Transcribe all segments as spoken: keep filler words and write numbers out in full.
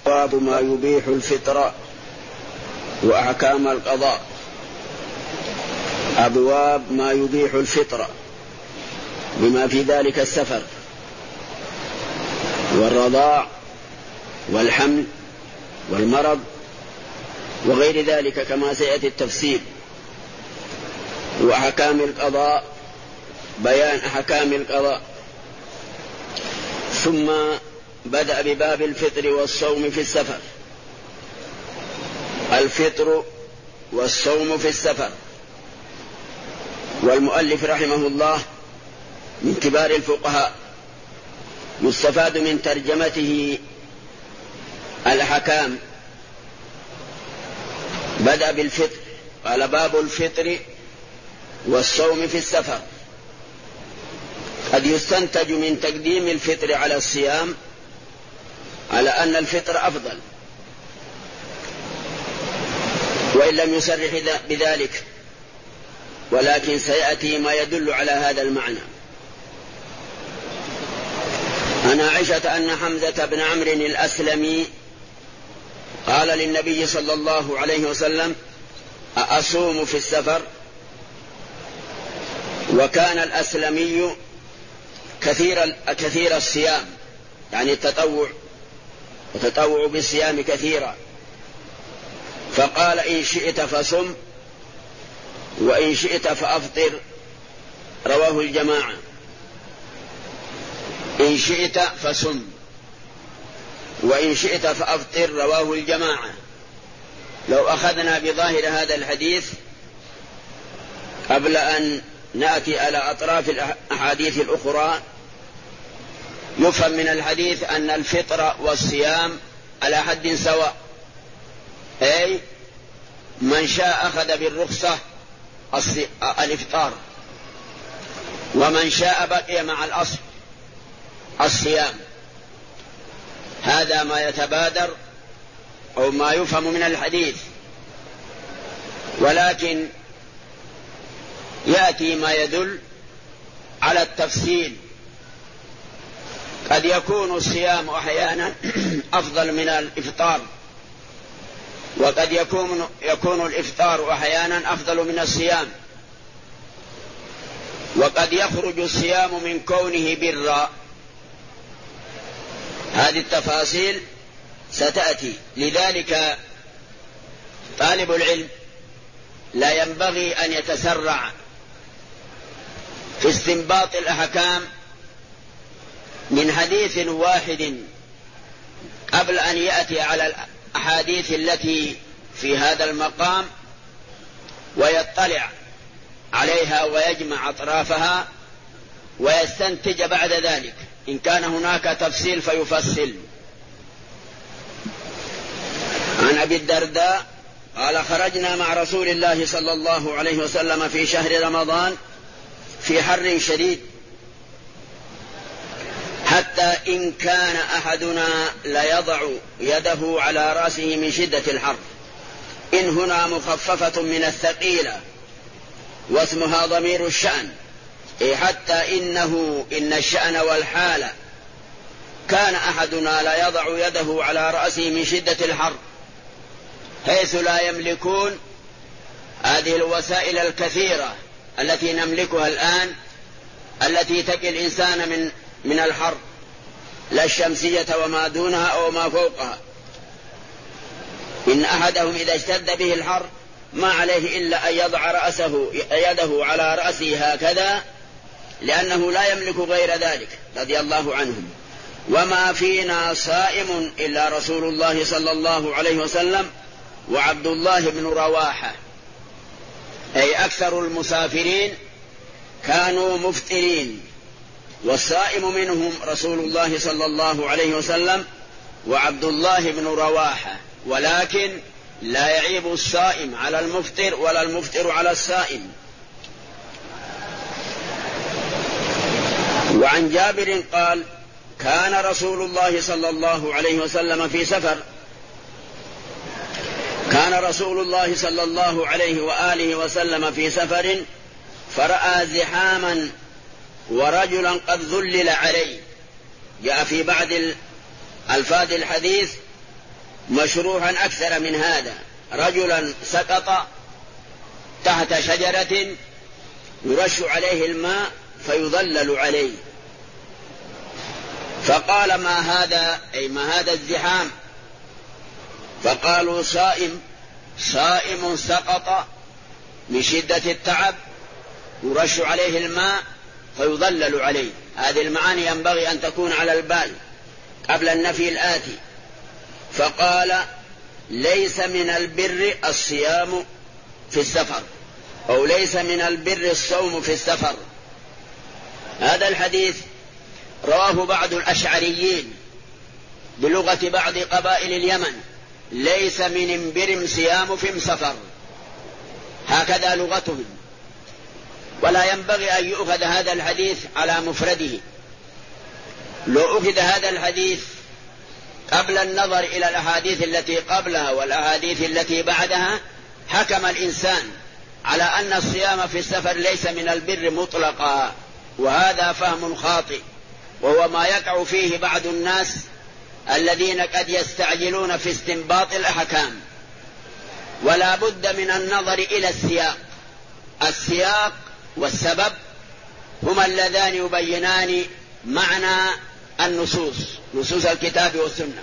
باب ما يبيح الفطر وأحكام القضاء. أبواب ما يبيح الفطر بما في ذلك السفر والرضاع والحمل والمرض وغير ذلك كما سيأتي التفصيل. وأحكام القضاء بيان أحكام القضاء. ثم بدأ بباب الفطر والصوم في السفر. الفطر والصوم في السفر. والمؤلف رحمه الله من كبار الفقهاء، يستفاد من ترجمته الأحكام. بدأ بالفطر، قال باب الفطر والصوم في السفر. قد يستنتج من تقديم الفطر على الصيام على أن الفطر أفضل، وإن لم يصرح بذلك، ولكن سيأتي ما يدل على هذا المعنى. عن عائشة أن حمزة بن عمرو الأسلمي قال للنبي صلى الله عليه وسلم: أصوم في السفر؟ وكان الأسلمي كثير كثير الصيام، يعني التطوع، وتطوع بالصيام كثيرا، فقال: إن شئت فصم وإن شئت فأفطر. رواه الجماعة. إن شئت فصم وإن شئت فأفطر، رواه الجماعة. لو أخذنا بظاهر هذا الحديث قبل أن نأتي على أطراف الأحاديث الأخرى، يفهم من الحديث أن الفطر والصيام على حد سواء، أي من شاء أخذ بالرخصة الإفطار، ومن شاء بقي مع الأصل الصيام. هذا ما يتبادر أو ما يفهم من الحديث، ولكن يأتي ما يدل على التفصيل. قد يكون الصيام أحيانا أفضل من الإفطار، وقد يكون يكون الإفطار أحيانا أفضل من الصيام، وقد يخرج الصيام من كونه برا. هذه التفاصيل ستأتي. لذلك طالب العلم لا ينبغي أن يتسرع في استنباط الأحكام من حديث واحد قبل أن يأتي على الأحاديث التي في هذا المقام ويطلع عليها ويجمع أطرافها ويستنتج بعد ذلك. إن كان هناك تفصيل فيفصل. عن أبي الدرداء قال: خرجنا مع رسول الله صلى الله عليه وسلم في شهر رمضان في حر شديد، حتى إن كان أحدنا ليضع يده على رأسه من شدة الحر. إن هنا مخففة من الثقيلة، واسمها ضمير الشأن، إيه حتى إنه إن الشأن والحال كان أحدنا لا يضع يده على رأسه من شدة الحر، حيث لا يملكون هذه الوسائل الكثيرة التي نملكها الآن، التي تقي الإنسان من من الحر، لا الشمسية وما دونها أو ما فوقها. إن أحدهم إذا اشتد به الحر ما عليه إلا أن يضع رأسه يده على رأسه هكذا، لأنه لا يملك غير ذلك، رضي الله عنهم. وما فينا صائم إلا رسول الله صلى الله عليه وسلم وعبد الله بن رواحة، أي أكثر المسافرين كانوا مفطرين، والصائم منهم رسول الله صلى الله عليه وسلم وعبد الله بن رواحة. ولكن لا يعيب الصائم على المفطر ولا المفطر على الصائم. وعن جابر قال: كان رسول الله صلى الله عليه وسلم في سفر كان رسول الله صلى الله عليه وآله وسلم في سفر، فرأى زحاما ورجلا قد ذلل عليه. جاء في بعض الفاظ الحديث مشروحا أكثر من هذا، رجلا سقط تحت شجرة يرش عليه الماء فيظلل عليه، فقال ما هذا، أي ما هذا الزحام؟ فقالوا صائم، صائم سقط من شدة التعب يرش عليه الماء فيظلل عليه. هذه المعاني ينبغي أن تكون على البال قبل النفي الآتي. فقال ليس من البر الصيام في السفر، أو ليس من البر الصوم في السفر. هذا الحديث رواه بعض الأشعريين بلغة بعض قبائل اليمن، ليس من بر صيام في سفر، هكذا لغتهم. ولا ينبغي أن يؤخذ هذا الحديث على مفرده. لو أخذ هذا الحديث قبل النظر إلى الأحاديث التي قبلها والأحاديث التي بعدها، حكم الإنسان على أن الصيام في السفر ليس من البر مطلقا، وهذا فهم خاطئ، وهو ما يقع فيه بعض الناس الذين قد يستعجلون في استنباط الأحكام. ولا بد من النظر إلى السياق. السياق والسبب هما اللذان يبينان معنى النصوص، نصوص الكتاب والسنة.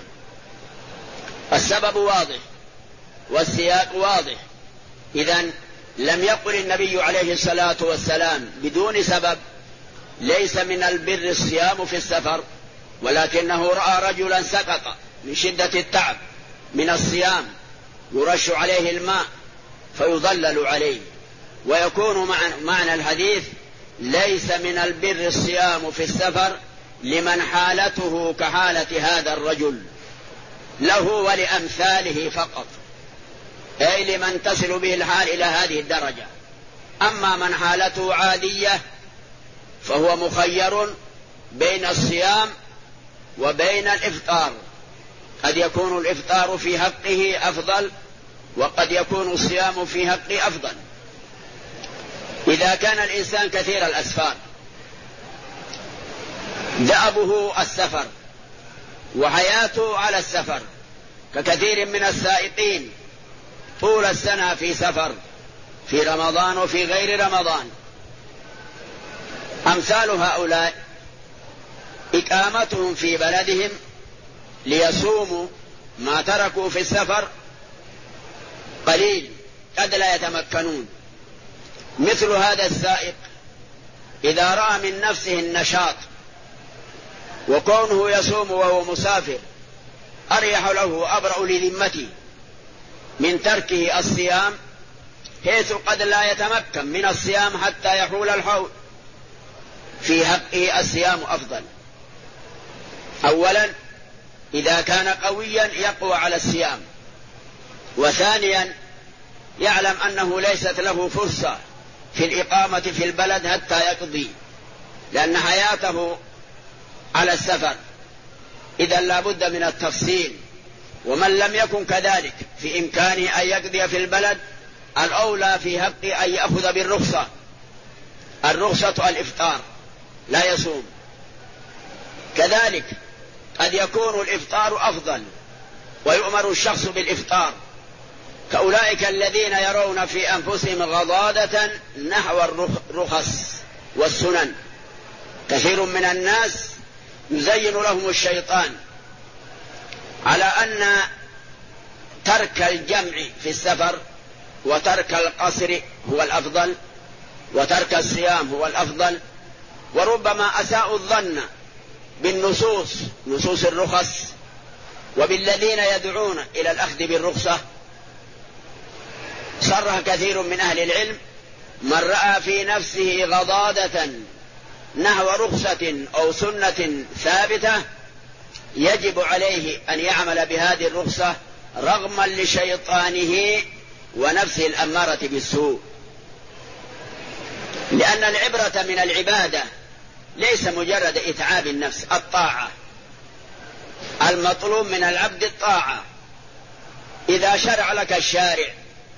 السبب واضح والسياق واضح. إذن لم يقل النبي عليه الصلاة والسلام بدون سبب ليس من البر الصيام في السفر، ولكنه رأى رجلا سقط من شدة التعب من الصيام يرش عليه الماء فيظلل عليه. ويكون معنى الحديث ليس من البر الصيام في السفر لمن حالته كحالة هذا الرجل، له ولأمثاله فقط، أي لمن تصل به الحال إلى هذه الدرجة. أما من حالته عادية فهو مخير بين الصيام وبين الإفطار، قد يكون الإفطار في حقه أفضل، وقد يكون الصيام في حقه أفضل. إذا كان الإنسان كثير الأسفار دأبه السفر وحياته على السفر، ككثير من السائقين طول السنة في سفر، في رمضان وفي غير رمضان، أمثال هؤلاء إقامتهم في بلدهم ليصوموا ما تركوا في السفر قليل، قد لا يتمكنون. مثل هذا السائق إذا رأى من نفسه النشاط وكونه يصوم وهو مسافر أريح له أبرأ لذمته من تركه الصيام، حيث قد لا يتمكن من الصيام حتى يحول الحول. في حقه الصيام أفضل. أولا إذا كان قويا يقوى على الصيام، وثانيا يعلم أنه ليست له فرصة في الإقامة في البلد حتى يقضي، لأن حياته على السفر. إذا لا بد من التفصيل. ومن لم يكن كذلك في إمكانه أن يقضي في البلد، الأولى في حقه أن يأخذ بالرخصة. الرخصة الإفطار، لا يصوم. كذلك قد يكون الإفطار أفضل ويؤمر الشخص بالإفطار، كأولئك الذين يرون في أنفسهم غضاضة نحو الرخص والسنن. كثير من الناس يزين لهم الشيطان على أن ترك الجمع في السفر وترك القصر هو الأفضل، وترك الصيام هو الأفضل. وربما أساءوا الظن بالنصوص، نصوص الرخص، وبالذين يدعون إلى الأخذ بالرخصة. صرح كثير من أهل العلم: من رأى في نفسه غضاضة نحو رخصة أو سنة ثابتة يجب عليه أن يعمل بهذه الرخصة رغما لشيطانه ونفسه الأمارة بالسوء. لأن العبرة من العبادة ليس مجرد إتعاب النفس، الطاعة. المطلوب من العبد الطاعة. إذا شرع لك الشارع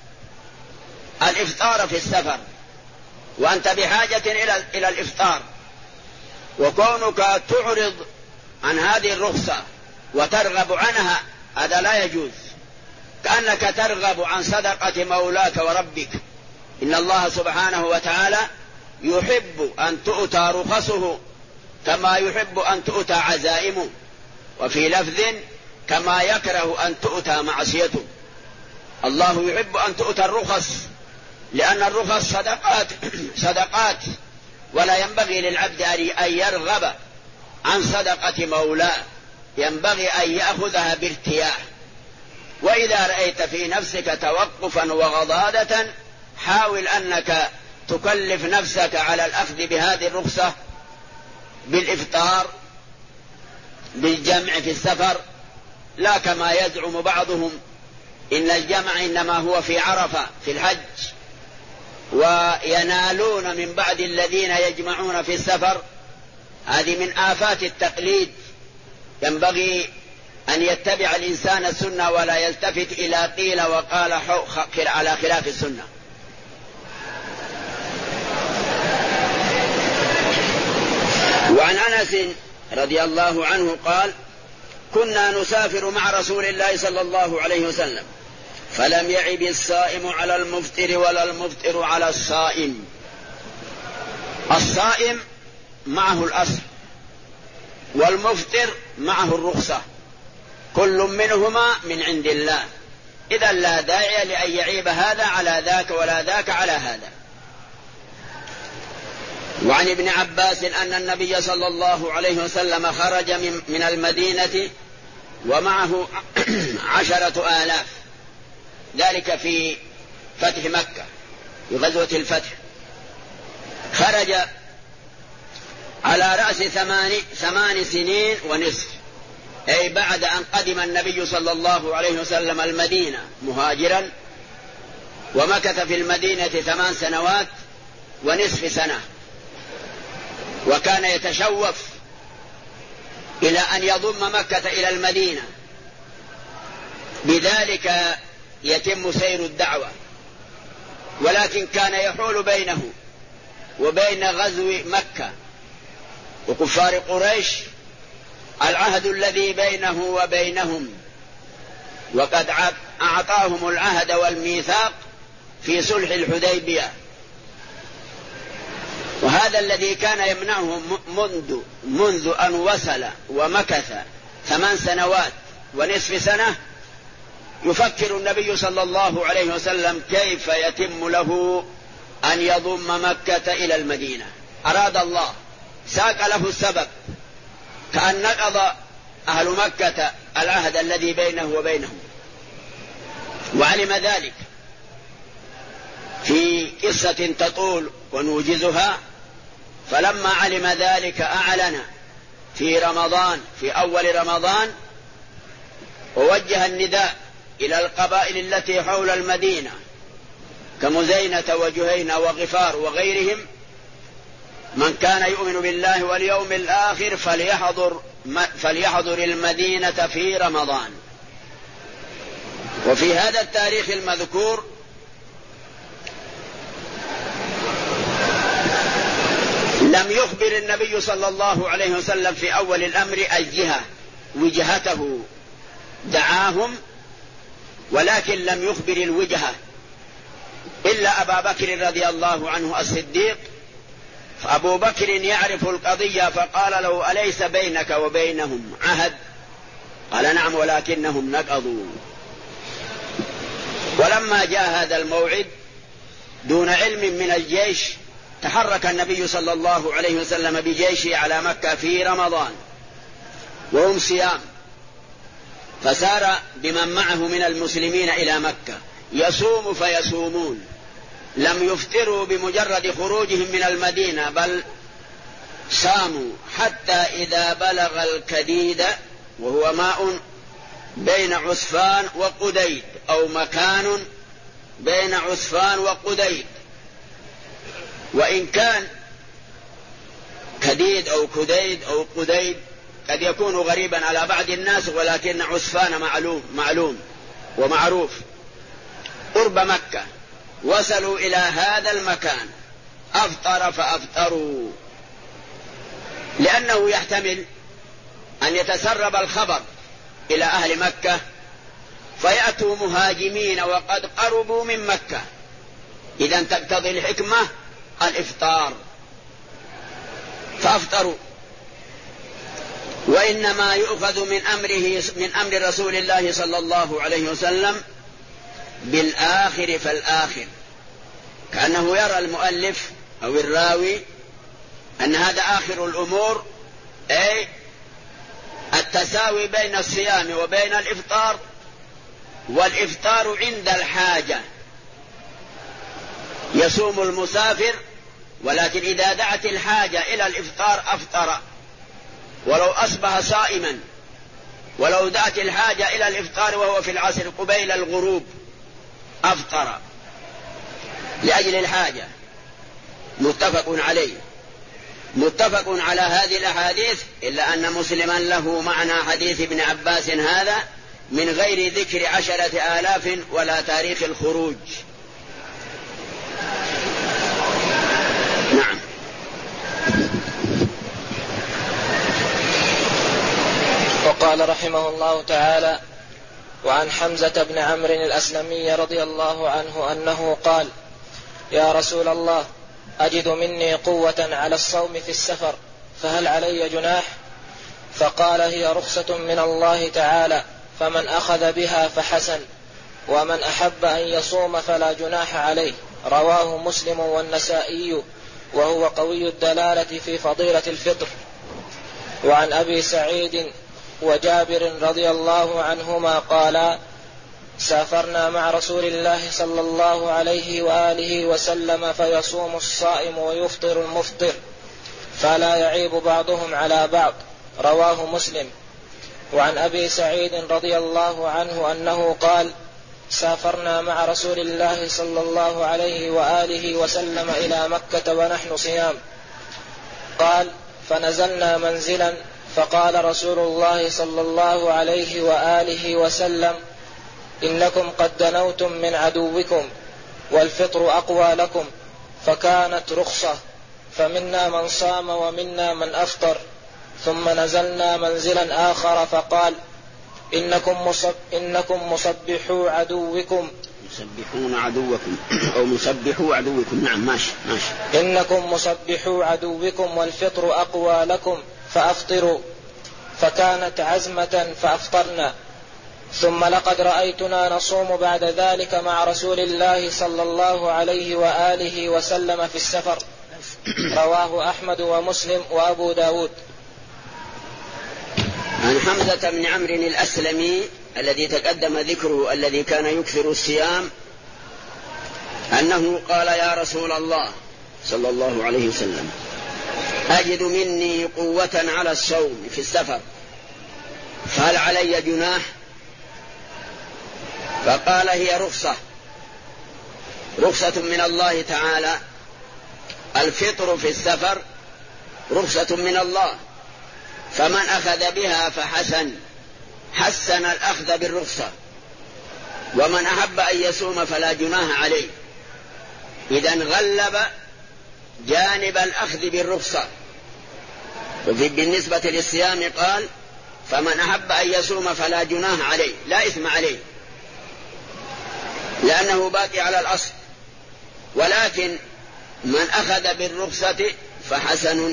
الإفطار في السفر وأنت بحاجة إلى إلى الإفطار، وكونك تعرض عن هذه الرخصة وترغب عنها هذا لا يجوز، كأنك ترغب عن صدقة مولاك وربك. إن الله سبحانه وتعالى يحب أن تؤتى رخصه كما يحب أن تؤتى عزائمه، وفي لفظ كما يكره أن تؤتى معصيته. الله يحب أن تؤتى الرخص، لأن الرخص صدقات صدقات ولا ينبغي للعبد أن يرغب عن صدقة مولاه، ينبغي أن يأخذها بارتياح. وإذا رأيت في نفسك توقفا وغضاضة حاول أنك تكلف نفسك على الأخذ بهذه الرخصة بالإفطار بالجمع في السفر، لا كما يزعم بعضهم إن الجمع إنما هو في عرفة في الحج، وينالون من بعد الذين يجمعون في السفر. هذه من آفات التقليد. ينبغي أن يتبع الإنسان السنة ولا يلتفت إلى قيل وقال على خلاف السنة. وعن أنس رضي الله عنه قال: كنا نسافر مع رسول الله صلى الله عليه وسلم فلم يعب الصائم على المفطر ولا المفطر على الصائم. الصائم معه الأصل والمفطر معه الرخصة، كل منهما من عند الله، إذا لا داعي لأن يعيب هذا على ذاك ولا ذاك على هذا. وعن ابن عباس أن النبي صلى الله عليه وسلم خرج من المدينة ومعه عشرة آلاف، ذلك في فتح مكة في غزوة الفتح. خرج على رأس ثمان, ثمان سنين ونصف، أي بعد أن قدم النبي صلى الله عليه وسلم المدينة مهاجرا، ومكث في المدينة ثمان سنوات ونصف سنة، وكان يتشوف إلى أن يضم مكة إلى المدينة، بذلك يتم سير الدعوة. ولكن كان يحول بينه وبين غزو مكة وكفار قريش العهد الذي بينه وبينهم، وقد أعطاهم العهد والميثاق في صلح الحديبية، وهذا الذي كان يمنعه منذ, منذ أن وصل ومكث ثمان سنوات ونصف سنة. يفكر النبي صلى الله عليه وسلم كيف يتم له أن يضم مكة إلى المدينة. أراد الله، ساق له السبب، كأن نقض أهل مكة العهد الذي بينه وبينهم، وعلم ذلك في قصة تطول ونوجزها. فلما علم ذلك أعلن في رمضان في أول رمضان، ووجه النداء إلى القبائل التي حول المدينة كمزينة وجهينة وغفار وغيرهم: من كان يؤمن بالله واليوم الآخر فليحضر, فليحضر المدينة في رمضان. وفي هذا التاريخ المذكور لم يخبر النبي صلى الله عليه وسلم في أول الأمر الجهة وجهته، دعاهم ولكن لم يخبر الوجهة إلا أبا بكر رضي الله عنه الصديق. فأبو بكر يعرف القضية فقال له: أليس بينك وبينهم عهد؟ قال: نعم، ولكنهم نقضوا. ولما جاء هذا الموعد دون علم من الجيش، تحرك النبي صلى الله عليه وسلم بجيشه على مكة في رمضان وهم صيام، فسار بمن معه من المسلمين إلى مكة يصوم فيصومون، لم يفطروا بمجرد خروجهم من المدينة، بل صاموا حتى إذا بلغ الكديد، وهو ماء بين عسفان وقديد أو مكان بين عسفان وقديد. وإن كان كديد أو كديد أو قديد قد يكون غريبا على بعض الناس، ولكن عسفان معلوم معلوم ومعروف قرب مكة. وصلوا إلى هذا المكان، أفطر فأفطروا، لأنه يحتمل أن يتسرب الخبر إلى أهل مكة فيأتوا مهاجمين وقد قربوا من مكة، إذا تقتضي الحكمة الإفطار فأفطروا. وإنما يؤخذ من أمره من أمر رسول الله صلى الله عليه وسلم بالآخر فالآخر، كأنه يرى المؤلف أو الراوي أن هذا آخر الأمور، أي التساوي بين الصيام وبين الإفطار، والإفطار عند الحاجة. يصوم المسافر ولكن إذا دعت الحاجة إلى الإفطار أفطر ولو أصبح صائما، ولو دعت الحاجة إلى الإفطار وهو في العصر قبيل الغروب أفطر لأجل الحاجة. متفق عليه، متفق على هذه الأحاديث، إلا أن مسلما له معنى حديث ابن عباس هذا من غير ذكر عشرة آلاف ولا تاريخ الخروج. نعم. وقال رحمه الله تعالى: وعن حمزة بن عمرو الأسلمي رضي الله عنه أنه قال: يا رسول الله، أجد مني قوة على الصوم في السفر، فهل علي جناح؟ فقال: هي رخصة من الله تعالى، فمن أخذ بها فحسن، ومن أحب أن يصوم فلا جناح عليه. رواه مسلم والنسائي، وهو قوي الدلالة في فضيلة الفطر. وعن أبي سعيد وجابر رضي الله عنهما قالا: سافرنا مع رسول الله صلى الله عليه وآله وسلم، فيصوم الصائم ويفطر المفطر، فلا يعيب بعضهم على بعض. رواه مسلم. وعن أبي سعيد رضي الله عنه أنه قال: سافرنا مع رسول الله صلى الله عليه وآله وسلم إلى مكة ونحن صيام. قال: فنزلنا منزلا، فقال رسول الله صلى الله عليه وآله وسلم: إنكم قد دنوتم من عدوكم، والفطر أقوى لكم. فكانت رخصة، فمنا من صام ومنا من أفطر. ثم نزلنا منزلا آخر، فقال: إنكم, مصب إنكم مصبحوا عدوكم مسبحون عدوكم أو مسبحوا عدوكم. نعم، ماشي ماشي. إنكم مصبحوا عدوكم والفطر أقوى لكم، فأفطروا. فكانت عزمة فأفطرنا. ثم لقد رأيتنا نصوم بعد ذلك مع رسول الله صلى الله عليه وآله وسلم في السفر. رواه أحمد ومسلم وأبو داود. عن حمزة بن عمرو الأسلمي الذي تقدم ذكره، الذي كان يكثر الصيام، أنه قال: يا رسول الله صلى الله عليه وسلم، أجد مني قوة على الصوم في السفر، فهل علي جناح؟ فقال: هي رخصة، رخصة من الله تعالى. الفطر في السفر رخصة من الله، فمن أخذ بها فحسن، حسن الأخذ بالرخصة. ومن أحب أن يصوم فلا جناح عليه. إذن غلب جانب الأخذ بالرخصة. وفي بالنسبة للصيام قال: فمن أحب أن يصوم فلا جناح عليه، لا إثم عليه، لأنه باقي على الأصل. ولكن من أخذ بالرخصة فحسن.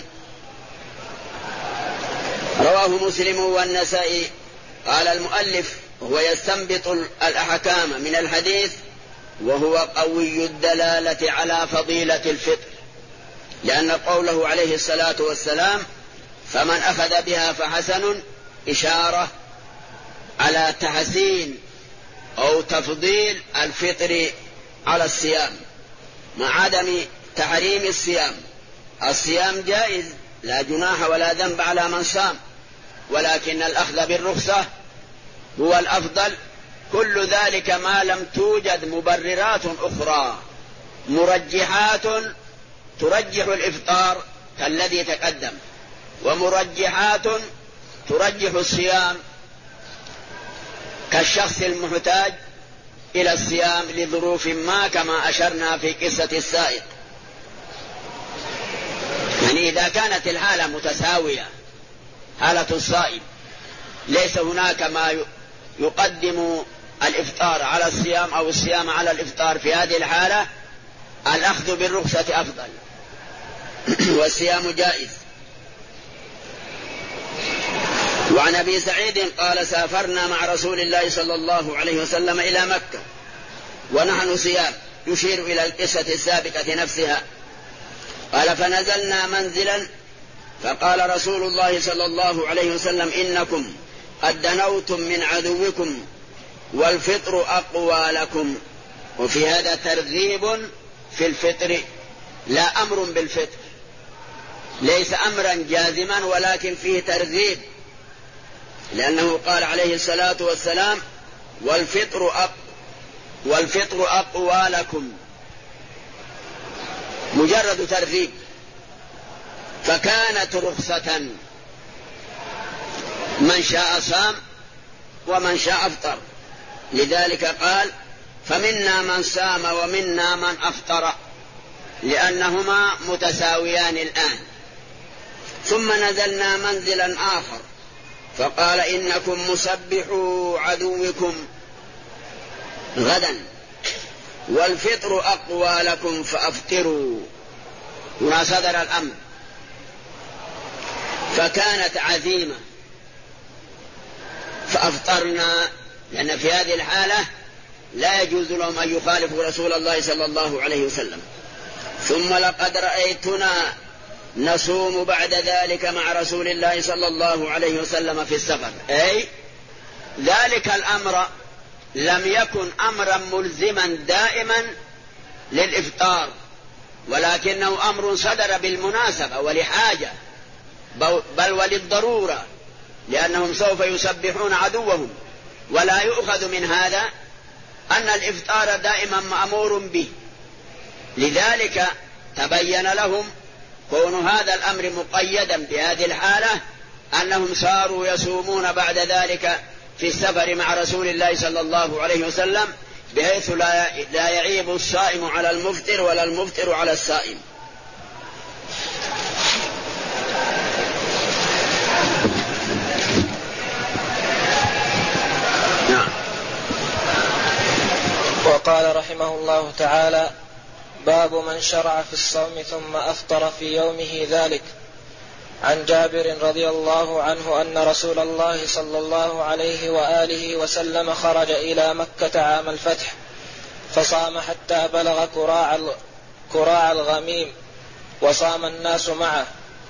رواه مسلم والنسائي. قال المؤلف: هو يستنبط الأحكام من الحديث، وهو قوي الدلالة على فضيلة الفطر، لأن قوله عليه الصلاة والسلام: فمن أخذ بها فحسن، إشارة على تحسين أو تفضيل الفطر على الصيام، مع عدم تحريم الصيام. الصيام جائز، لا جناح ولا ذنب على من صام، ولكن الأخذ بالرخصة هو الأفضل. كل ذلك ما لم توجد مبررات أخرى مرجحات ترجح الإفطار كالذي تقدم، ومرجحات ترجح الصيام كالشخص المحتاج إلى الصيام لظروف ما، كما أشرنا في قصة السائق. يعني إذا كانت الحالة متساوية، حالة الصائم، ليس هناك ما يقدم الإفطار على الصيام أو الصيام على الإفطار في هذه الحالة الأخذ بالرخصة أفضل والصيام جائز. وعن أبي سعيد قال سافرنا مع رسول الله صلى الله عليه وسلم إلى مكة ونحن صيام، يشير إلى القصة السابقة نفسها. قال فنزلنا منزلا فقال رسول الله صلى الله عليه وسلم إنكم قد دنوتم من عدوكم والفطر أقوى لكم. وفي هذا ترغيب في الفطر لا أمر بالفطر، ليس أمرا جازما ولكن فيه ترغيب، لأنه قال عليه الصلاة والسلام والفطر أق والفطر أقوى لكم، مجرد ترغيب، فكانت رخصة، من شاء صام ومن شاء أفطر. لذلك قال فمنا من صام ومنا من أفطر، لأنهما متساويان الآن. ثم نزلنا منزلا آخر فقال إنكم مسبحوا عدوكم غدا والفطر أقوى لكم فأفطروا. هنا صدر الأمر، فكانت عزيمة فأفطرنا، لأن في هذه الحالة لا يجوز لهم أن يخالفوا رسول الله صلى الله عليه وسلم. ثم لقد رأيتنا نصوم بعد ذلك مع رسول الله صلى الله عليه وسلم في السفر، أي ذلك الأمر لم يكن أمرا ملزما دائما للإفطار، ولكنه أمر صدر بالمناسبة ولحاجة، بل وللضرورة، لأنهم سوف يسبحون عدوهم. ولا يؤخذ من هذا أن الإفطار دائما مأمور به. لذلك تبين لهم كون هذا الأمر مقيدا بهذه الحالة، أنهم صاروا يصومون بعد ذلك في السفر مع رسول الله صلى الله عليه وسلم، بحيث لا يعيب الصائم على المفطر ولا المفطر على الصائم. وقال رحمه الله تعالى باب من شرع في الصوم ثم أفطر في يومه ذلك. عن جابر رضي الله عنه أن رسول الله صلى الله عليه وآله وسلم خرج إلى مكة عام الفتح فصام حتى بلغ كراع كراع الغميم وصام الناس معه،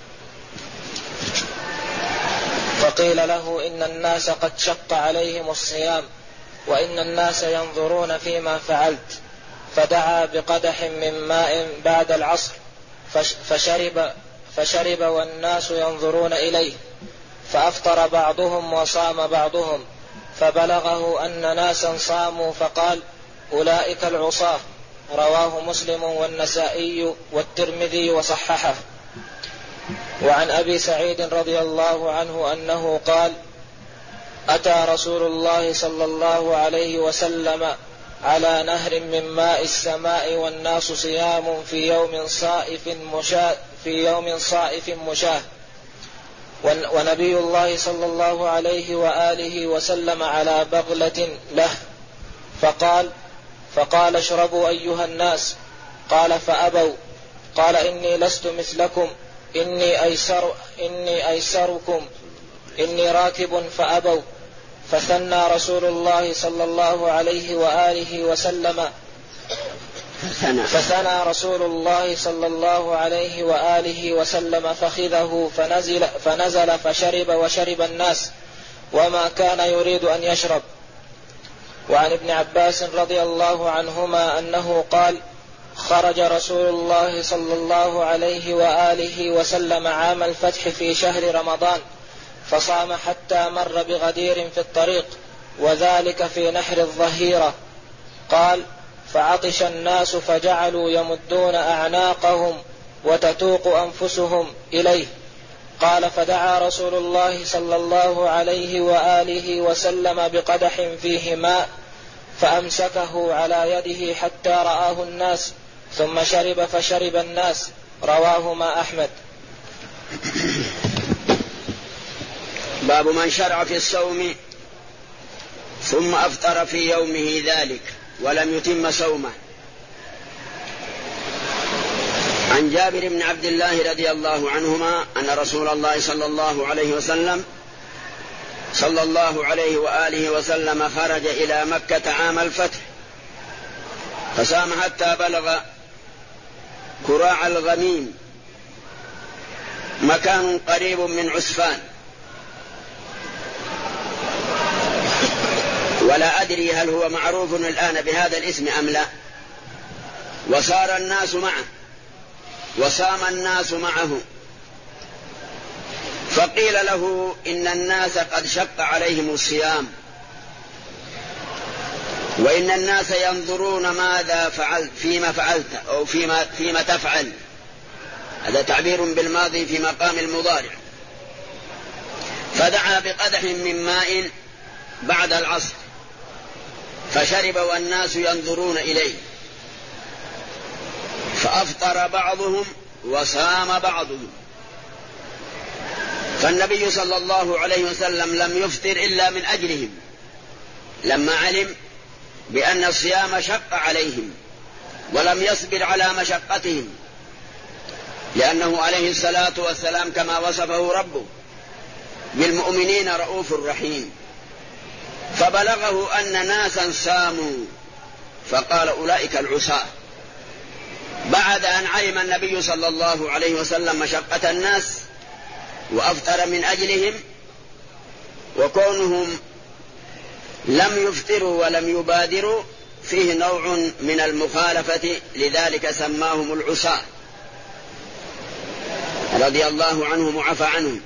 فقيل له إن الناس قد شق عليهم الصيام وإن الناس ينظرون فيما فعلت، فدعا بقدح من ماء بعد العصر فشرب, فشرب والناس ينظرون إليه، فأفطر بعضهم وصام بعضهم، فبلغه أن ناسا صاموا فقال أولئك العصاة. رواه مسلم والنسائي والترمذي وصححه. وعن أبي سعيد رضي الله عنه أنه قال أتى رسول الله صلى الله عليه وسلم على نهر من ماء السماء والناس صيام في يوم صائف مشاه في يوم صائف مشاه ونبي الله صلى الله عليه وآله وسلم على بغلة له، فقال فقال اشربوا أيها الناس، قال فأبوا، قال إني لست مثلكم، إني أيسر إني أيسركم، إني راكب، فأبوا. فثنى رسول الله صلى الله عليه وآله وسلم فثنى رسول الله صلى الله عليه وآله وسلم فخذه فنزل, فنزل فشرب وشرب الناس وما كان يريد أن يشرب. وعن ابن عباس رضي الله عنهما أنه قال خرج رسول الله صلى الله عليه وآله وسلم عام الفتح في شهر رمضان فصام حتى مر بغدير في الطريق، وذلك في نحر الظهيرة. قال فعطش الناس فجعلوا يمدون أعناقهم وتتوق أنفسهم إليه. قال فدعا رسول الله صلى الله عليه وآله وسلم بقدح فيه ماء فأمسكه على يده حتى رآه الناس ثم شرب فشرب الناس. رواهما أحمد. باب من شرع في الصوم ثم أفطر في يومه ذلك ولم يتم صومه. عن جابر بن عبد الله رضي الله عنهما أن رسول الله صلى الله عليه وسلم صلى الله عليه وآله وسلم خرج إلى مكة عام الفتح فصام حتى بلغ كراع الغميم، مكان قريب من عسفان، ولا أدري هل هو معروف الآن بهذا الاسم أم لا. وصار الناس معه وصام الناس معه، فقيل له إن الناس قد شق عليهم الصيام، وإن الناس ينظرون ماذا فعلت فيما فعلت أو فيما, فيما تفعل. هذا تعبير بالماضي في مقام المضارع. فدعا بقدح من ماء بعد العصر فشرب والناس ينظرون إليه، فأفطر بعضهم وصام بعضهم. فالنبي صلى الله عليه وسلم لم يفطر إلا من أجلهم، لما علم بأن الصيام شق عليهم ولم يصبر على مشقتهم، لأنه عليه الصلاة والسلام كما وصفه ربه بالمؤمنين رؤوف رحيم. فبلغه أن ناسا صاموا فقال أولئك العصاة، بعد أن علم النبي صلى الله عليه وسلم مشقة الناس وأفطر من أجلهم، وكونهم لم يفطروا ولم يبادروا فيه نوع من المخالفة، لذلك سماهم العصاة رضي الله عنهم وعفى عنهم.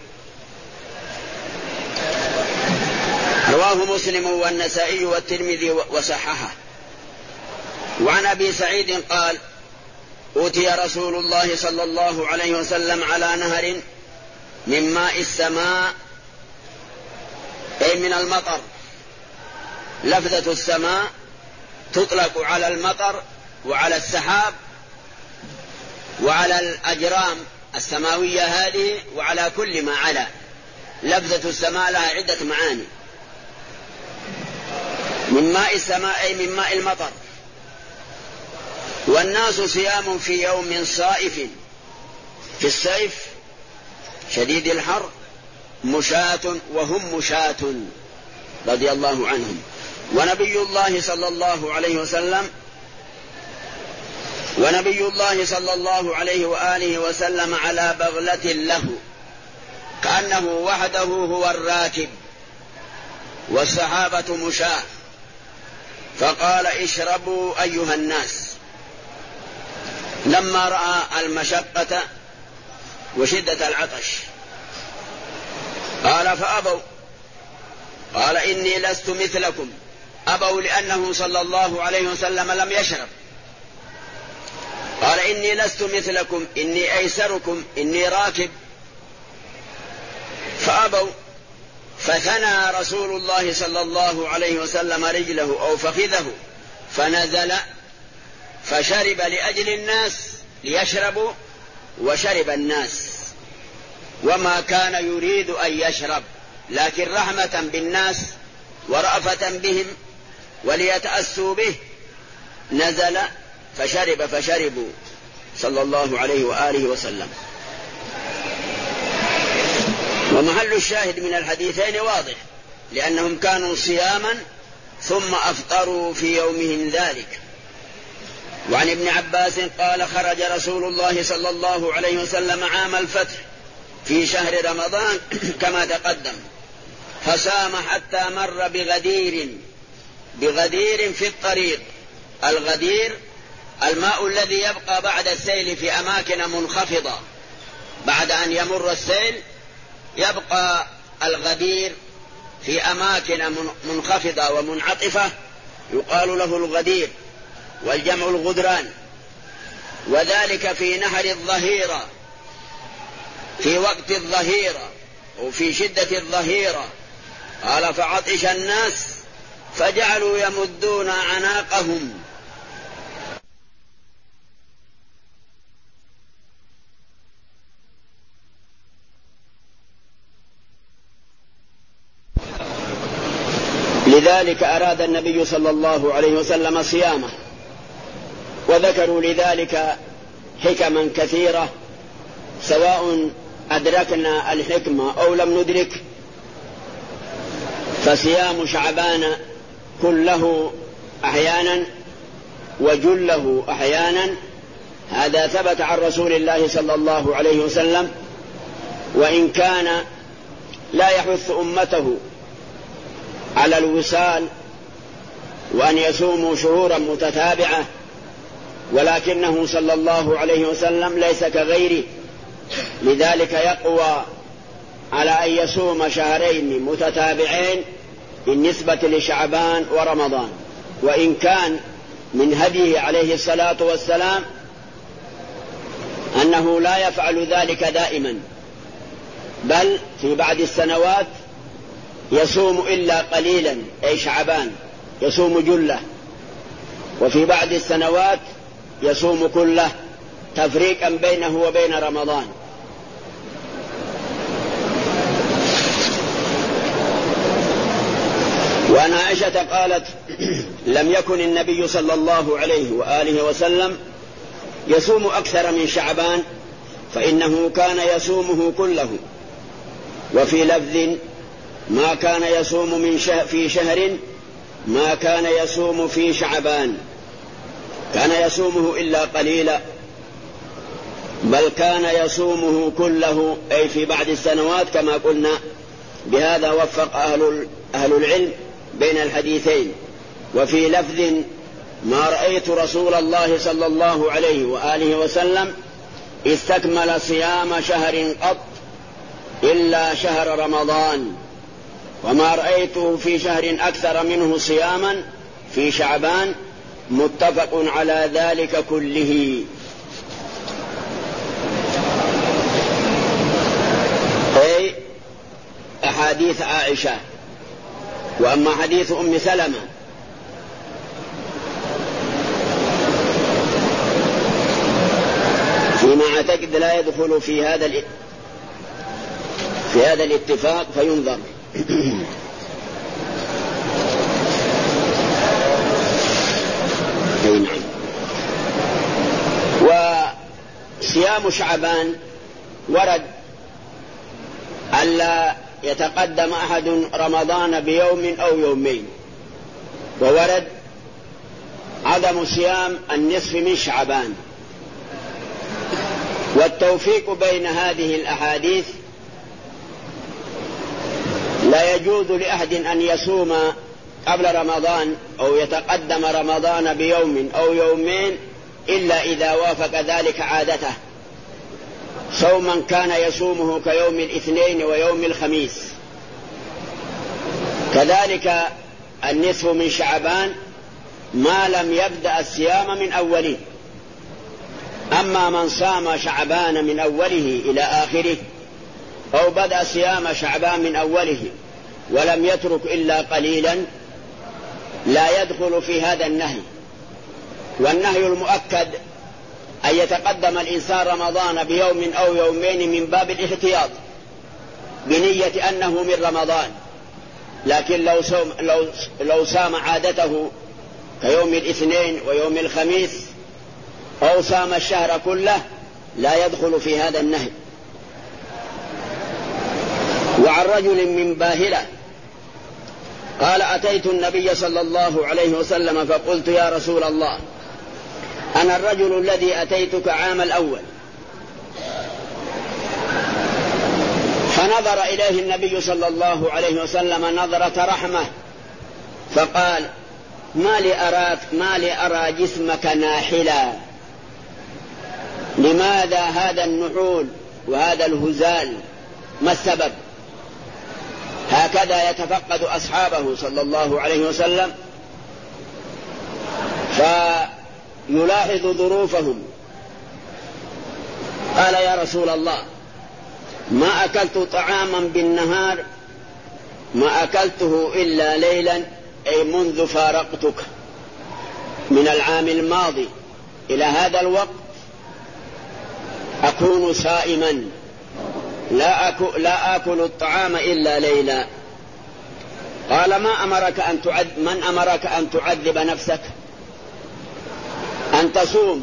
رواه مسلم والنسائي والترمذي وصححه. وعن أبي سعيد قال: أوتي رسول الله صلى الله عليه وسلم على نهر من ماء السماء، أي من المطر. لفظة السماء تطلق على المطر وعلى السحاب وعلى الأجرام السماوية هذه وعلى كل ما علا. لفظة السماء لها عدة معاني. من ماء السماء أي من ماء المطر. والناس صيام في يوم صائف، في الصيف شديد الحر، مشاة وهم مشاة رضي الله عنهم. ونبي الله صلى الله عليه وسلم ونبي الله صلى الله عليه وآله وسلم على بغلة له، كأنه وحده هو الراكب والصحابة مشاة، فقال: اشربوا أيها الناس. لما رأى المشقة وشدة العطش قال: فأبوا. قال: إني لست مثلكم. أبوا لأنه صلى الله عليه وسلم لم يشرب. قال: إني لست مثلكم، إني أيسركم، إني راكب. فأبوا. فثنى رسول الله صلى الله عليه وسلم رجله أو فخذه فنزل فشرب لأجل الناس ليشربوا، وشرب الناس، وما كان يريد أن يشرب، لكن رحمة بالناس ورأفة بهم وليتأسوا به نزل فشرب فشربوا صلى الله عليه وآله وسلم. ومحل الشاهد من الحديثين واضح، لأنهم كانوا صياما ثم أفطروا في يومهم ذلك. وعن ابن عباس قال: خرج رسول الله صلى الله عليه وسلم عام الفتح في شهر رمضان كما تقدم، فصام حتى مر بغدير بغدير في الطريق. الغدير الماء الذي يبقى بعد السيل في أماكن منخفضة، بعد أن يمر السيل يبقى الغدير في أماكن منخفضة ومنعطفة، يقال له الغدير، والجمع الغدران. وذلك في نهر الظهيرة، في وقت الظهيرة وفي شدة الظهيرة. قال: فعطش الناس فجعلوا يمدون عناقهم لذلك أراد النبي صلى الله عليه وسلم صيامه، وذكروا لذلك حكما كثيرة، سواء أدركنا الحكمة أو لم ندرك. فصيام شعبان كله أحيانا وجله أحيانا هذا ثبت عن رسول الله صلى الله عليه وسلم، وإن كان لا يحث أمته على الوصال وأن يصوموا شهورا متتابعة، ولكنه صلى الله عليه وسلم ليس كغيره، لذلك يقوى على أن يصوم شهرين متتابعين بالنسبة لشعبان ورمضان. وإن كان من هديه عليه الصلاة والسلام أنه لا يفعل ذلك دائما، بل في بعض السنوات يصوم إلا قليلا، أي شعبان يصوم جله، وفي بعض السنوات يصوم كله تفريقا بينه وبين رمضان. وعن عائشة قالت: لم يكن النبي صلى الله عليه وآله وسلم يصوم أكثر من شعبان، فإنه كان يصومه كله. وفي لفظ: ما كان يصوم من شه في شهر ما كان يصوم في شعبان، كان يصومه إلا قليلا، بل كان يصومه كله، أي في بعض السنوات كما قلنا. بهذا وفق أهل, أهل العلم بين الحديثين. وفي لفظ: ما رأيت رسول الله صلى الله عليه وآله وسلم استكمل صيام شهر قط إلا شهر رمضان، وما رأيته في شهر أكثر منه صياما في شعبان، متفق على ذلك كله. أي أحاديث عائشة. وأما حديث أم سلمة فيما أعتقد لا يدخل في هذا في هذا الاتفاق فينظر. أي نعم. وصيام شعبان ورد ألا يتقدم أحد رمضان بيوم أو يومين، وورد عدم صيام النصف من شعبان. والتوفيق بين هذه الأحاديث لا يجوز لأحد أن يصوم قبل رمضان أو يتقدم رمضان بيوم أو يومين إلا إذا وافق ذلك عادته، صوما كان يصومه كيوم الاثنين ويوم الخميس. كذلك النصف من شعبان ما لم يبدأ الصيام من أوله. أما من صام شعبان من أوله إلى آخره أو بدأ صيام شعبان من أوله ولم يترك إلا قليلا لا يدخل في هذا النهي. والنهي المؤكد أن يتقدم الإنسان رمضان بيوم أو يومين من باب الاحتياط بنية أنه من رمضان، لكن لو صام, لو, لو صام عادته كيوم الاثنين ويوم الخميس أو صام الشهر كله لا يدخل في هذا النهي. وعن رجل من باهلة قال: أتيت النبي صلى الله عليه وسلم فقلت: يا رسول الله، أنا الرجل الذي أتيتك عام الأول. فنظر إليه النبي صلى الله عليه وسلم نظرة رحمة فقال: ما لي أراك ما لي أرى جسمك ناحلا، لماذا هذا النحول وهذا الهزال، ما السبب؟ هكذا يتفقد أصحابه صلى الله عليه وسلم فيلاحظ ظروفهم. قال: يا رسول الله، ما أكلت طعاما بالنهار ما أكلته إلا ليلا، أي منذ فارقتك من العام الماضي إلى هذا الوقت أكون صائما لا أكل, لا أكل الطعام إلا ليلا. قال ما أمرك أن تعذب من أمرك أن تعذب نفسك أن تصوم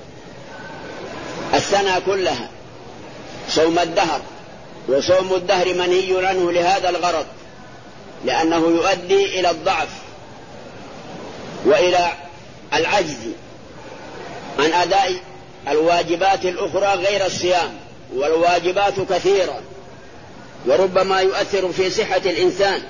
السنة كلها صوم الدهر، وصوم الدهر منهي عنه لهذا الغرض، لأنه يؤدي إلى الضعف وإلى العجز عن أداء الواجبات الأخرى غير الصيام، والواجبات كثيرة وربما يؤثر في صحة الإنسان.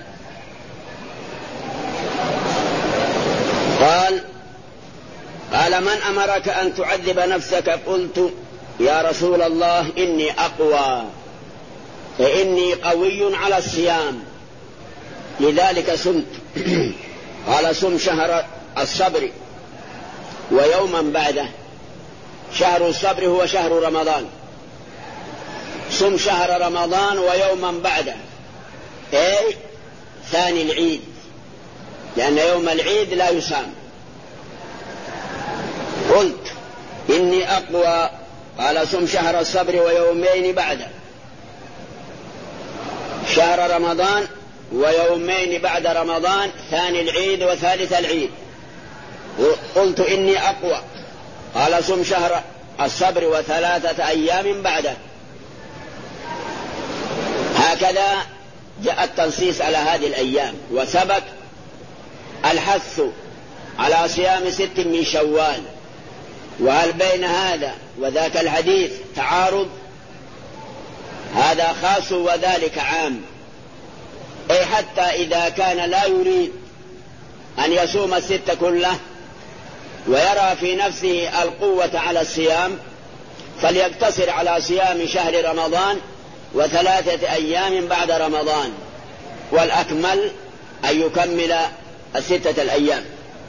قال قال من أمرك أن تعذب نفسك؟ قلت يا رسول الله إني أقوى، فإني قوي على الصيام لذلك صمت. قال صم شهر الصبر ويوما بعده. شهر الصبر هو شهر رمضان، صم شهر رمضان ويوما بعده، أي ثاني العيد، لأن يوم العيد لا يصام. قلت إني أقوى. قال صم شهر الصبر ويومين بعده، شهر رمضان ويومين بعد رمضان، ثاني العيد وثالث العيد. قلت إني أقوى. قال صم شهر الصبر وثلاثة أيام بعده. هكذا جاء التنصيص على هذه الأيام، وسبق الحث على صيام ست من شوال. وهل بين هذا وذاك الحديث تعارض؟ هذا خاص وذلك عام، أي حتى إذا كان لا يريد أن يصوم الست كله ويرى في نفسه القوة على الصيام فليقتصر على صيام شهر رمضان وثلاثة أيام بعد رمضان، والأكمل أن يكمل الستة الأيام.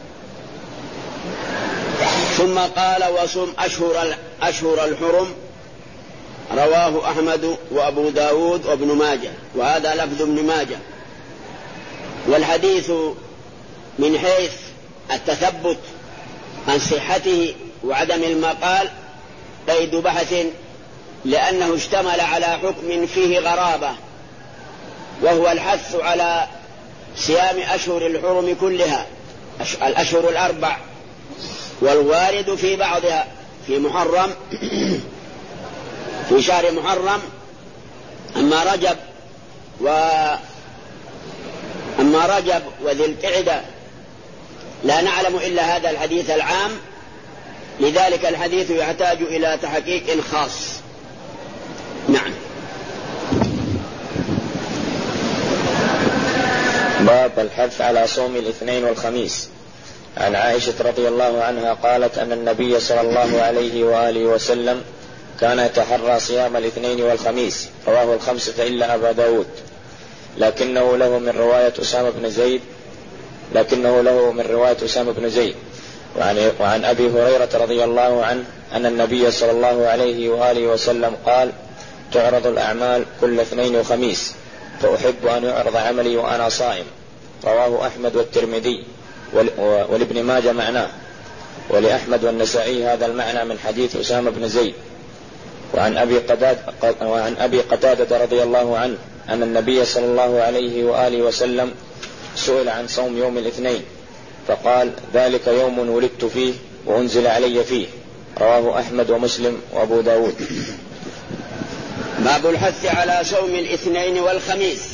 ثم قال وصم أشهر, أشهر الحرم. رواه أحمد وأبو داود وابن ماجه، وهذا لفظ ابن ماجه. والحديث من حيث التثبت عن صحته وعدم المقال قيد بحث، لأنه اشتمل على حكم فيه غرابة، وهو الحث على صيام أشهر الحرم كلها، الأشهر الأربع، والوارد في بعضها في محرم في شهر محرم. أما رجب و أما رجب وذي القعدة لا نعلم إلا هذا الحديث العام، لذلك الحديث يحتاج إلى تحقيق خاص. نعم. باب الحث على صوم الاثنين والخميس. عن عائشة رضي الله عنها قالت أن النبي صلى الله عليه وآله وسلم كان يتحرى صيام الاثنين والخميس، رواه الخمسة إلا أبا داود، لكنه له من رواية أسامة بن زيد لكنه له من رواية أسامة بن زيد وعن, وعن أبي هريرة رضي الله عنه أن النبي صلى الله عليه وآله وسلم قال تعرض الأعمال كل اثنين وخميس، فأحب أن يعرض عملي وأنا صائم. رواه أحمد والترمذي ولابن ماجه معناه، ولأحمد والنسائي هذا المعنى من حديث أسامة بن زيد. وعن أبي قتادة وعن أبي قتادة رضي الله عنه أن النبي صلى الله عليه وآله وسلم سئل عن صوم يوم الاثنين فقال ذلك يوم ولدت فيه وأنزل علي فيه. رواه أحمد ومسلم وأبو داود. باب الحث على صوم الاثنين والخميس.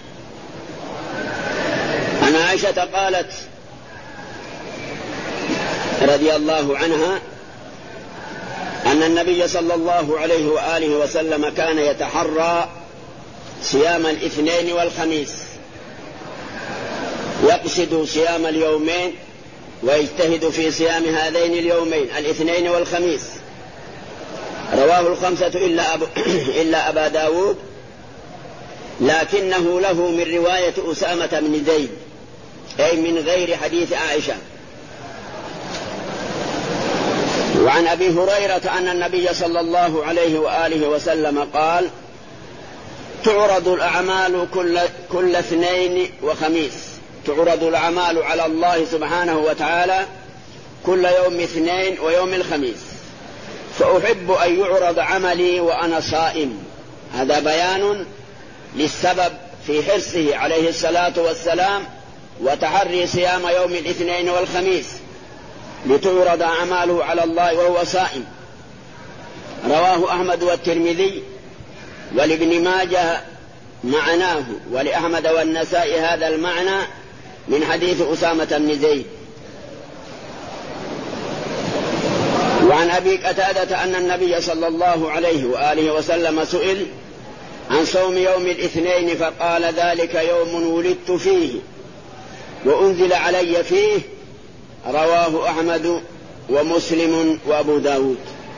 عن عائشة قالت رضي الله عنها أن النبي صلى الله عليه وآله وسلم كان يتحرى صيام الاثنين والخميس، يقصد صيام اليومين ويجتهد في صيام هذين اليومين الاثنين والخميس. رواه الخمسة إلا, أب... إلا أبا داود، لكنه له من رواية أسامة بن زيد، أي من غير حديث عائشة. وعن أبي هريرة أن النبي صلى الله عليه وآله وسلم قال تعرض الأعمال كل, كل اثنين وخميس. تعرض الأعمال على الله سبحانه وتعالى كل يوم اثنين ويوم الخميس، فأحب أن يعرض عملي وأنا صائم. هذا بيان للسبب في حرصه عليه الصلاة والسلام وتحري صيام يوم الاثنين والخميس لتعرض أعماله على الله وهو صائم. رواه أحمد والترمذي ولابن ماجه معناه، ولأحمد والنسائي هذا المعنى من حديث أسامة بن زيد. وعن أبي قتادة أن النبي صلى الله عليه وآله وسلم سئل عن صوم يوم الاثنين فقال ذلك يوم ولدت فيه وأنزل علي فيه. رواه أحمد ومسلم وأبو داود.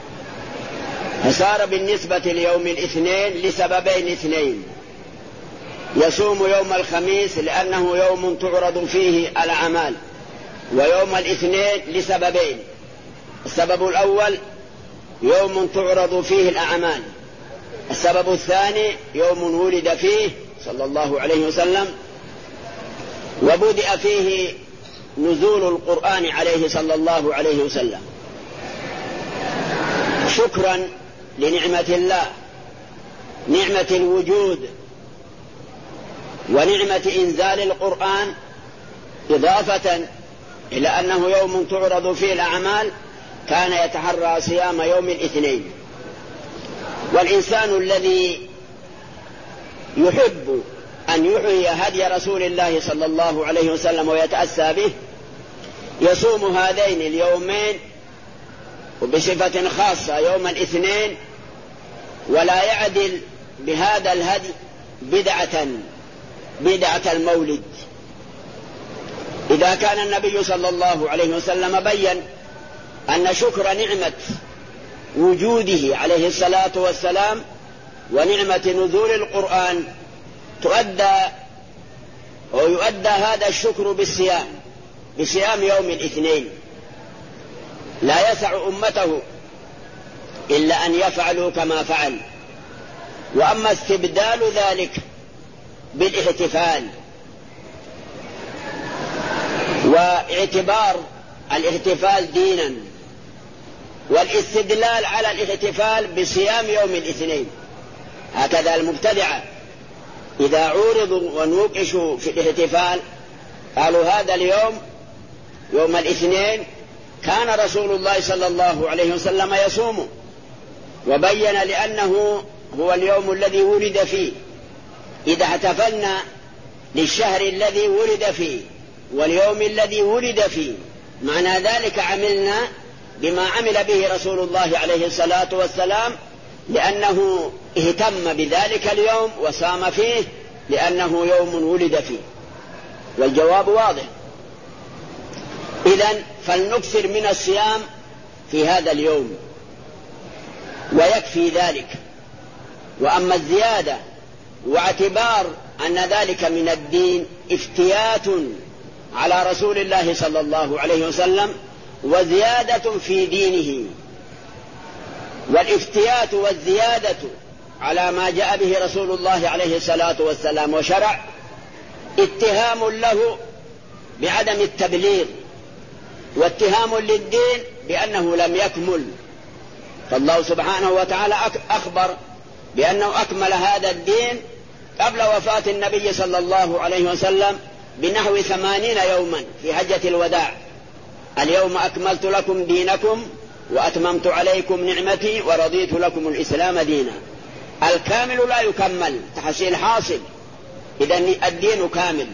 فصار بالنسبة ليوم الاثنين لسببين اثنين: يصوم يوم الخميس لأنه يوم تعرض فيه الأعمال، ويوم الاثنين لسببين: السبب الأول يوم تعرض فيه الأعمال، السبب الثاني يوم ولد فيه صلى الله عليه وسلم وبدأ فيه نزول القرآن عليه صلى الله عليه وسلم، شكرا لنعمة الله، نعمة الوجود ونعمة إنزال القرآن، إضافة إلى أنه يوم تعرض فيه الأعمال كان يتحرى صيام يوم الاثنين. والإنسان الذي يحب أن يحيي هدي رسول الله صلى الله عليه وسلم ويتأسى به يصوم هذين اليومين وبصفة خاصة يوم الاثنين، ولا يعدل بهذا الهدي بدعة بدعة المولد. إذا كان النبي صلى الله عليه وسلم بيّن أن شكر نعمة وجوده عليه الصلاة والسلام ونعمة نزول القرآن تؤدى ويؤدى هذا الشكر بالصيام بصيام يوم الاثنين، لا يسع أمته إلا أن يفعلوا كما فعل. وأما استبدال ذلك بالاحتفال واعتبار الاحتفال دينا والاستدلال على الاحتفال بصيام يوم الاثنين، هكذا المبتدعة إذا عورضوا ونوقشوا في الاحتفال قالوا هذا اليوم يوم الاثنين كان رسول الله صلى الله عليه وسلم يصوم، وبين لأنه هو اليوم الذي ولد فيه. إذا احتفلنا للشهر الذي ولد فيه واليوم الذي ولد فيه معنى ذلك عملنا بما عمل به رسول الله عليه الصلاة والسلام، لأنه اهتم بذلك اليوم وصام فيه لأنه يوم ولد فيه. والجواب واضح. إذن فلنكثر من الصيام في هذا اليوم ويكفي ذلك. وأما الزيادة واعتبار أن ذلك من الدين افتيات على رسول الله صلى الله عليه وسلم وزيادة في دينه، والافتيات والزيادة على ما جاء به رسول الله عليه الصلاة والسلام وشرع اتهام له بعدم التبليغ واتهام للدين بأنه لم يكمل. فالله سبحانه وتعالى أخبر بأنه أكمل هذا الدين قبل وفاة النبي صلى الله عليه وسلم بنحو ثمانين يوما في حجة الوداع: اليوم أكملت لكم دينكم وأتممت عليكم نعمتي ورضيت لكم الإسلام دينا. الكامل لا يكمل، تحصيل حاصل، إذن الدين كامل.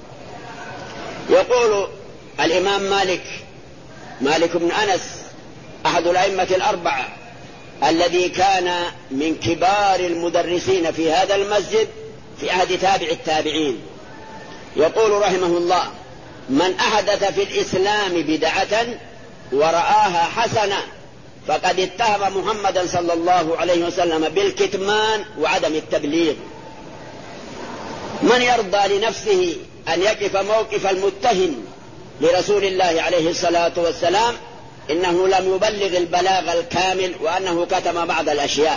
يقول الإمام مالك مالك بن أنس أحد الأئمة الأربعة الذي كان من كبار المدرسين في هذا المسجد في عهد تابع التابعين، يقول رحمه الله: من أحدث في الإسلام بدعة ورآها حسنة فقد اتهم محمدا صلى الله عليه وسلم بالكتمان وعدم التبليغ. من يرضى لنفسه أن يقف موقف المتهم لرسول الله عليه الصلاة والسلام إنه لم يبلغ البلاغ الكامل وأنه كتم بعض الأشياء؟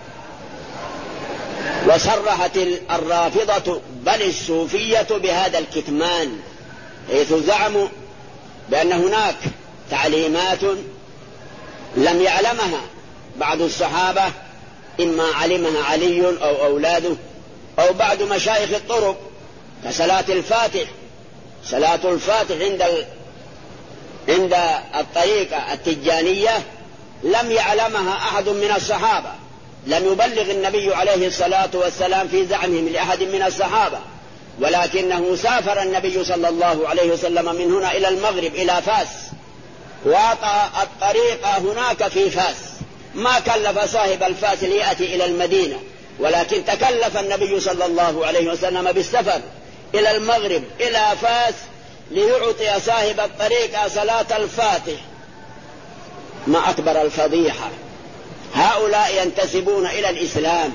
وصرحت الرافضة بل الصوفية بهذا الكتمان، حيث زعموا بأن هناك تعليمات لم يعلمها بعض الصحابة، إما علمها علي أو أولاده أو بعض مشايخ الطرق كصلاة الفاتح. صلاة الفاتح عند ال... عند الطريقة التجانية لم يعلمها أحد من الصحابة، لم يبلغ النبي عليه الصلاة والسلام في زعمهم لأحد من الصحابة، ولكنه سافر النبي صلى الله عليه وسلم من هنا إلى المغرب إلى فاس، وأعطى الطريقة هناك في فاس، ما كلف صاحب الفاس ليأتي إلى المدينة، ولكن تكلف النبي صلى الله عليه وسلم بالسفر إلى المغرب إلى فاس ليعطي صاحب الطريقة صلاة الفاتح. ما أكبر الفضيحة، هؤلاء ينتسبون إلى الإسلام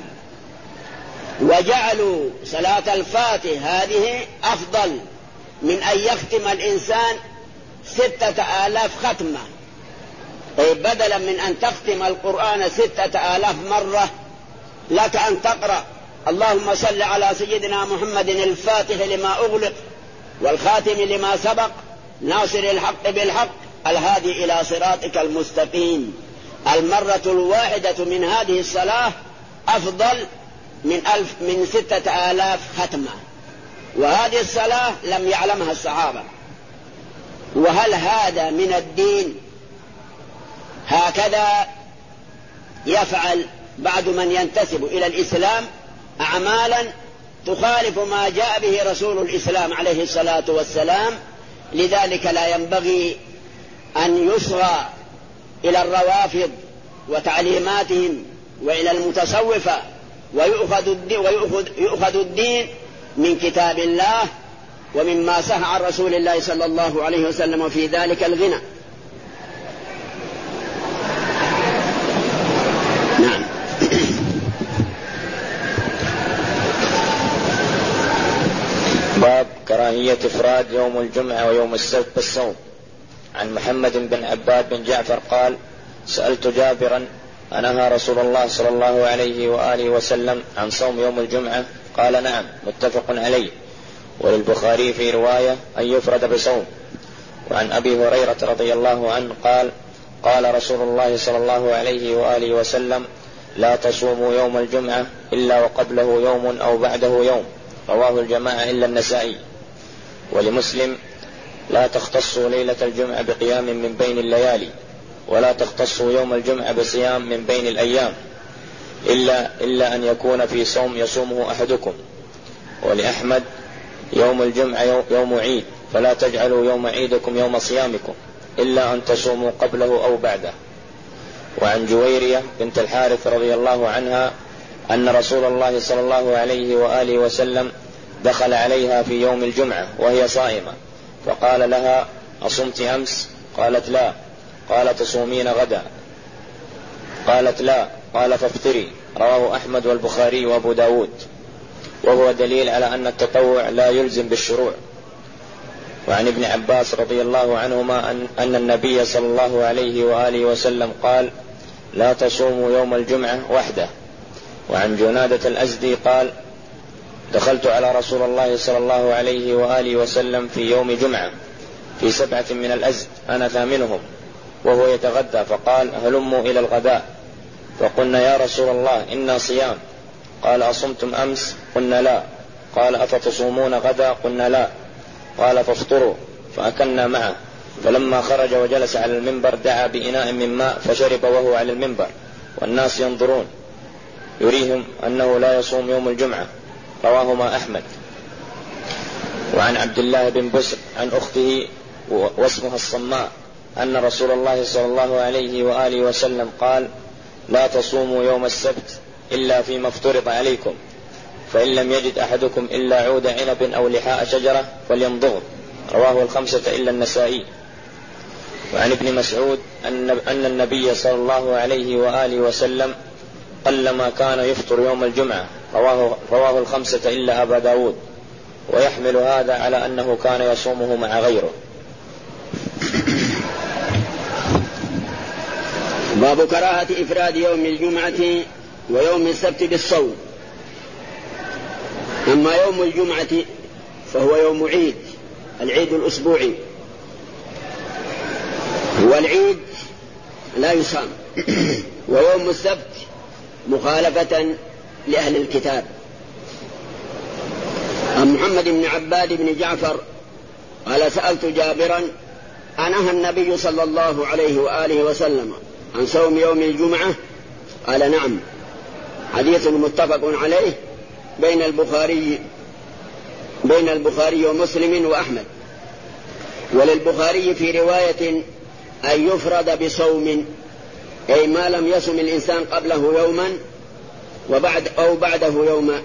وجعلوا صلاة الفاتح هذه أفضل من أن يختم الإنسان ستة آلاف ختمة. طيب بدلا من أن تختم القرآن ستة آلاف مرة لك أن تقرأ اللهم صل على سيدنا محمد الفاتح لما أغلق والخاتم لما سبق ناصر الحق بالحق الهادي إلى صراطك المستقيم. المرة الواحدة من هذه الصلاة أفضل من ألف من ستة آلاف ختمة، وهذه الصلاة لم يعلمها الصحابة. وهل هذا من الدين؟ هكذا يفعل بعض من ينتسب إلى الإسلام أعمالا تخالف ما جاء به رسول الإسلام عليه الصلاة والسلام. لذلك لا ينبغي أن يصغى إلى الروافض وتعليماتهم وإلى المتصوفة، ويؤخذ الدين, ويؤخذ يؤخذ الدين من كتاب الله ومما صح عن رسول الله صلى الله عليه وسلم في ذلك الغنى. نعم. باب كراهية إفراد يوم الجمعة ويوم السبت بالصوم. عن محمد بن عباد بن جعفر قال: سألت جابرا: أنهى رسول الله صلى الله عليه وآله وسلم عن صوم يوم الجمعة؟ قال: نعم، متفق عليه. وللبخاري في رواية أن يفرد بصوم. وعن أبي هريرة رضي الله عنه قال: قال رسول الله صلى الله عليه وآله وسلم: لا تصوموا يوم الجمعة إلا وقبله يوم أو بعده يوم. رواه الجماعة إلا النسائي. ولمسلم: لا تختصوا ليلة الجمعة بقيام من بين الليالي، ولا تختصوا يوم الجمعة بصيام من بين الأيام، إلا, إلا أن يكون في صوم يصومه أحدكم. ولأحمد: يوم الجمعة يوم عيد، فلا تجعلوا يوم عيدكم يوم صيامكم، إلا أن تصوموا قبله أو بعده. وعن جويرية بنت الحارث رضي الله عنها أن رسول الله صلى الله عليه وآله وسلم دخل عليها في يوم الجمعة وهي صائمة، فقال لها: أصمت أمس؟ قالت: لا. قال: تصومين غدا؟ قالت: لا. قال: فافطري. رواه أحمد والبخاري وأبو داود، وهو دليل على أن التطوع لا يلزم بالشروع. وعن ابن عباس رضي الله عنهما أن, أن النبي صلى الله عليه وآله وسلم قال: لا تصوموا يوم الجمعة وحده. وعن جنادة الأزدي قال: دخلت على رسول الله صلى الله عليه وآله وسلم في يوم جمعة في سبعة من الأزد أنا ثامنهم، وهو يتغدى، فقال: هلموا إلى الغداء. فقلنا: يا رسول الله إنا صيام. قال: أصمتم أمس؟ قلنا: لا. قال: أفتصومون غدا؟ قلنا: لا. قال: فافطروا. فأكلنا معه. فلما خرج وجلس على المنبر دعا بإناء من ماء فشرب وهو على المنبر والناس ينظرون، يريهم أنه لا يصوم يوم الجمعة. رواهما أحمد. وعن عبد الله بن بسر عن أخته واسمها الصماء أن رسول الله صلى الله عليه وآله وسلم قال: لا تصوموا يوم السبت إلا فيما افترض عليكم، فإن لم يجد أحدكم إلا عود عنب أو لحاء شجرة فليمضغ. رواه الخمسة إلا النسائي. وعن ابن مسعود أن النبي صلى الله عليه وآله وسلم قلما كان يفطر يوم الجمعة. رواه, رواه الخمسة إلا أبا داود، ويحمل هذا على أنه كان يصومه مع غيره. باب كراهة إفراد يوم الجمعة ويوم السبت بالصوم. أما يوم الجمعة فهو يوم عيد، العيد الأسبوعي، والعيد لا يصام. ويوم السبت مخالفة لأهل الكتاب، محمد بن عباد بن جعفر قال سألت جابرا أنهى النبي صلى الله عليه وآله وسلم عن صوم يوم الجمعة؟ قال نعم. حديث متفق عليه بين البخاري بين البخاري ومسلم وأحمد. وللبخاري في رواية أن يفرد بصوم، أي ما لم يصم الإنسان قبله يوما وبعد أو بعده يوما.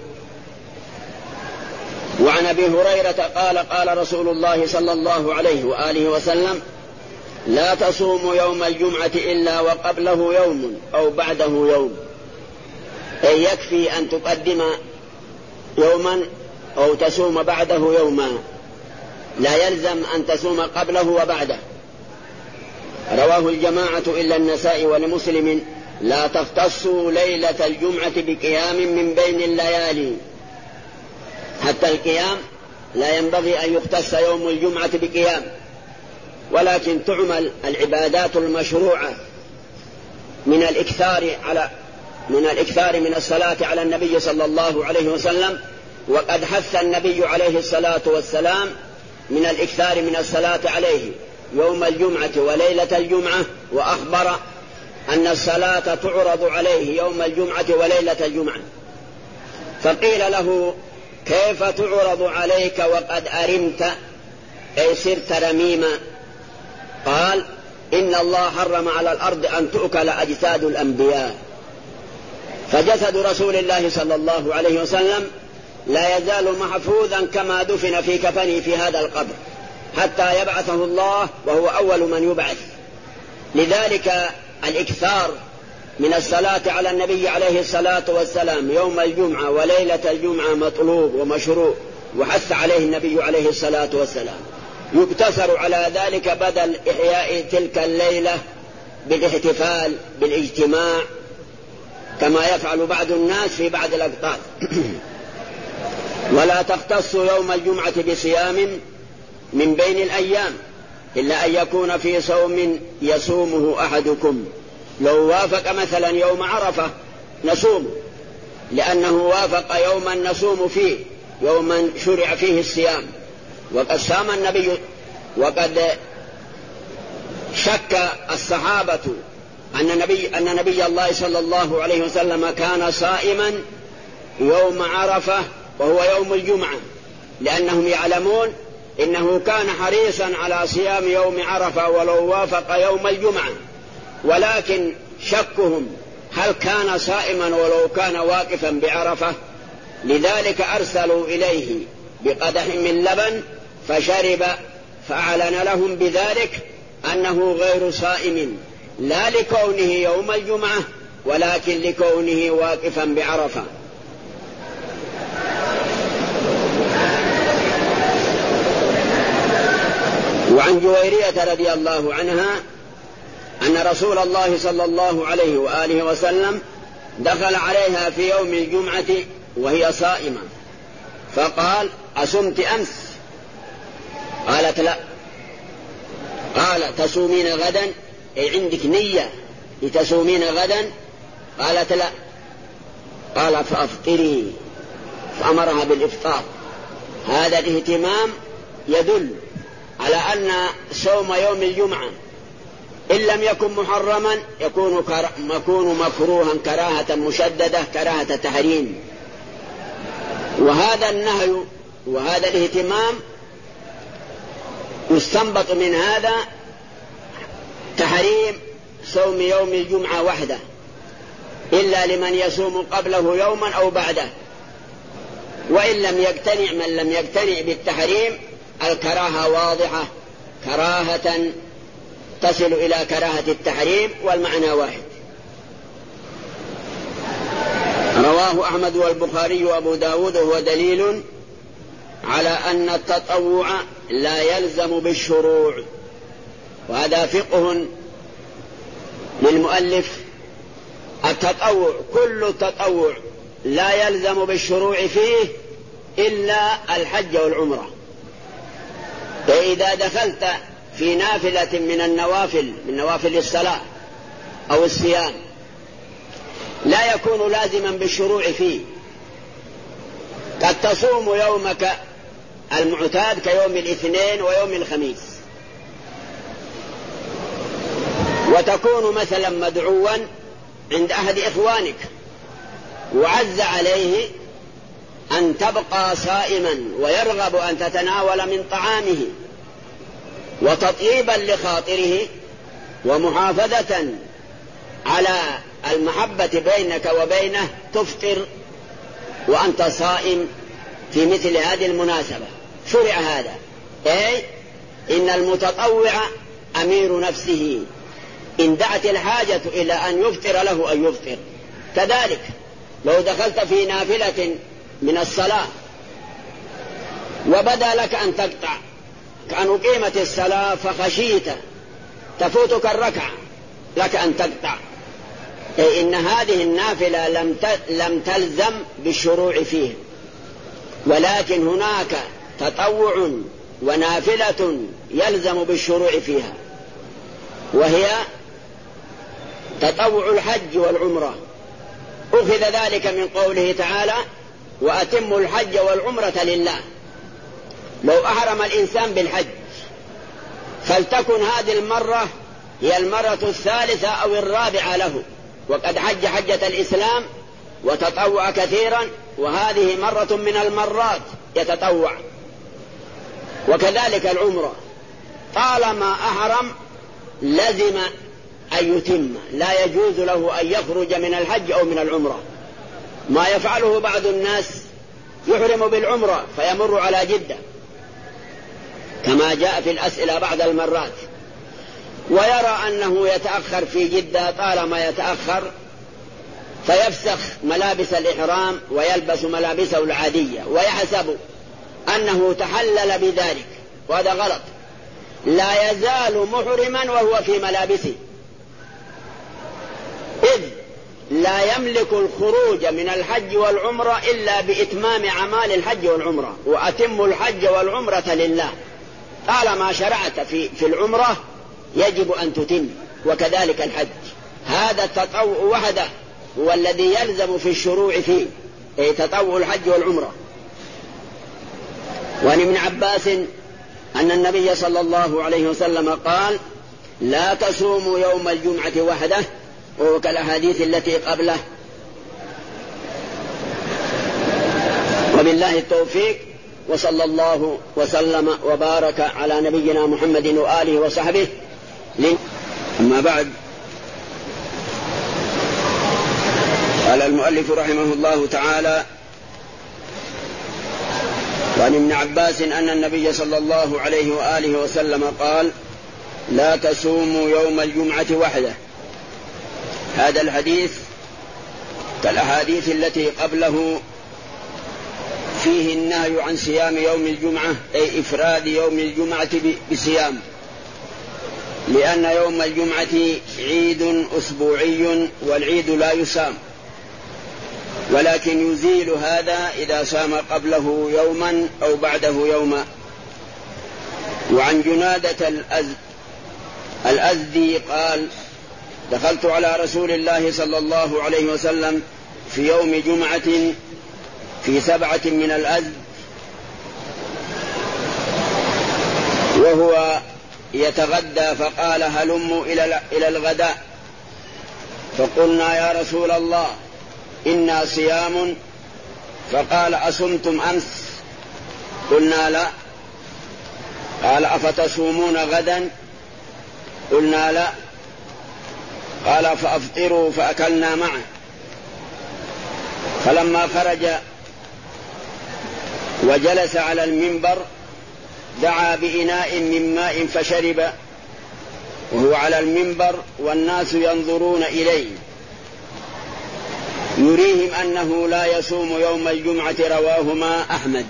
وعن أبي هريرة قال قال رسول الله صلى الله عليه وآله وسلم لا تصوموا يوم الجمعة إلا وقبله يوم أو بعده يوم، أي يكفي أن تقدم يوما أو تصوم بعده يوما، لا يلزم أن تصوم قبله وبعده. رواه الجماعة إلا النسائي ولمسلم لا تختصوا ليلة الجمعة بقيام من بين الليالي. حتى القيام لا ينبغي أن يختص يوم الجمعة بقيام، ولكن تعمل العبادات المشروعة من الإكثار على من الإكثار من الصلاة على النبي صلى الله عليه وسلم. وقد حث النبي عليه الصلاة والسلام من الإكثار من الصلاة عليه يوم الجمعة وليلة الجمعة، وأخبر أن الصلاة تعرض عليه يوم الجمعة وليلة الجمعة. فقيل له كيف تعرض عليك وقد أرمت، أي صرت رميما؟ قال إن الله حرم على الأرض أن تؤكل أجساد الأنبياء. فجسد رسول الله صلى الله عليه وسلم لا يزال محفوظا كما دفن في كفنه في هذا القبر حتى يبعثه الله وهو أول من يبعث. لذلك الإكثار من الصلاة على النبي عليه الصلاة والسلام يوم الجمعة وليلة الجمعة مطلوب ومشروع، وحث عليه النبي عليه الصلاة والسلام. يقتصر على ذلك بدل إحياء تلك الليلة بالاحتفال بالاجتماع كما يفعل بعض الناس في بعض الأوقات. ولا تختص يوم الجمعة بصيام من بين الأيام إلا أن يكون في صوم يصومه أحدكم. لو وافق مثلا يوم عرفة نصوم، لأنه وافق يوما نصوم فيه، يوما شرع فيه الصيام. وقد صام النبي، وقد شك الصحابة أن نبي, أن نبي الله صلى الله عليه وسلم كان صائما يوم عرفة وهو يوم الجمعة، لأنهم يعلمون إنه كان حريصا على صيام يوم عرفة ولو وافق يوم الجمعة، ولكن شكهم هل كان صائما ولو كان واقفا بعرفة. لذلك أرسلوا إليه بقدح من لبن فشرب، فأعلن لهم بذلك أنه غير صائم، لا لكونه يوم الجمعة ولكن لكونه واقفا بعرفة. وعن جويرية رضي الله عنها أن رسول الله صلى الله عليه وآله وسلم دخل عليها في يوم الجمعة وهي صائمة فقال أصمت أمس؟ قالت لا. قال تصومين غدا، أي عندك نية لتصومين غدا؟ قالت لا. قال فأفطري، فأمرها بالإفطار. هذا الاهتمام يدل على أن صوم يوم الجمعة إن لم يكن محرما يكون, يكون مكروها كراهة مشددة، كراهة تحريم. وهذا النهي وهذا الاهتمام يستنبط من هذا تحريم صوم يوم الجمعة وحده إلا لمن يصوم قبله يوما أو بعده. وإن لم يقتنع من لم يقتنع بالتحريم الكراهة واضحة، كراهة تصل إلى كراهة التحريم، والمعنى واحد. رواه أحمد والبخاري وأبو داود، وهو دليل على أن التطوع لا يلزم بالشروع. وهذا فقه للمؤلف. التطوع كل التطوع لا يلزم بالشروع فيه إلا الحج والعمرة. فإذا دخلت في نافلة من النوافل من نوافل الصلاة أو الصيام لا يكون لازما بالشروع فيه. قد تصوم يومك المعتاد كيوم الاثنين ويوم الخميس، وتكون مثلا مدعوا عند أحد إخوانك وعز عليه أن تبقى صائما ويرغب أن تتناول من طعامه، وتطيبا لخاطره ومحافظة على المحبة بينك وبينه تفطر وأنت صائم في مثل هذه المناسبة. شرع هذا، أي إن المتطوع أمير نفسه، إن دعت الحاجة إلى أن يفطر له أن يفطر. كذلك لو دخلت في نافلة من الصلاة وبدا لك أن تقطع، كأن أقيمت الصلاة فخشيت تفوتك الركعة، لك أن تقطع، أي إن هذه النافلة لم لم تلزم بالشروع فيه، ولكن هناك تطوع ونافلة يلزم بالشروع فيها، وهي تطوع الحج والعمرة. أخذ ذلك من قوله تعالى: وأتموا الحج والعمرة لله. لو أحرم الإنسان بالحج فلتكن هذه المرة هي المرة الثالثة أو الرابعة له، وقد حج حجة الإسلام وتطوع كثيرا، وهذه مرة من المرات يتطوع. وكذلك العمرة، طالما أحرم لزم أن يتم، لا يجوز له أن يخرج من الحج أو من العمرة. ما يفعله بعض الناس يحرم بالعمرة فيمر على جدة كما جاء في الأسئلة بعض المرات، ويرى أنه يتأخر في جدة، طالما يتأخر فيفسخ ملابس الإحرام ويلبس ملابسه العادية ويحسب أنه تحلل بذلك، وهذا غلط. لا يزال محرما وهو في ملابسه، إذ لا يملك الخروج من الحج والعمرة إلا بإتمام أعمال الحج والعمرة. وأتموا الحج والعمرة لله، طالما شرعت في, في العمرة يجب أن تتم، وكذلك الحج. هذا التطوع وحده هو الذي يلزم في الشروع فيه، أي تطوع الحج والعمرة. وعن ابن عباس أن النبي صلى الله عليه وسلم قال: لا تصوموا يوم الجمعة وحده، وهو كالأحاديث التي قبله. وبالله التوفيق، وصلى الله وسلم وبارك على نبينا محمد وآله وصحبه. أما بعد، قال المؤلف رحمه الله تعالى: وعن ابن عباس أن النبي صلى الله عليه وآله وسلم قال: لا تصوموا يوم الجمعة وحده. هذا الحديث كالأحاديث التي قبله فيه النهي عن صيام يوم الجمعة، أي إفراد يوم الجمعة بصيام، لأن يوم الجمعة عيد أسبوعي، والعيد لا يصام، ولكن يزيل هذا إذا صام قبله يوما أو بعده يوما. وعن جنادة الأزدي قال: دخلت على رسول الله صلى الله عليه وسلم في يوم جمعة في سبعة من الأزد وهو يتغدى، فقال: هلموا إلى الغداء. فقلنا: يا رسول الله إنا صيام. فقال: أصمتم أمس؟ قلنا: لا. قال: أفتصومون غدا؟ قلنا: لا. قال: فأفطروا. فأكلنا معه. فلما خرج وجلس على المنبر دعا بإناء من ماء فشرب، وهو على المنبر والناس ينظرون إليه، يريهم أنه لا يصوم يوم الجمعة. رواهما أحمد.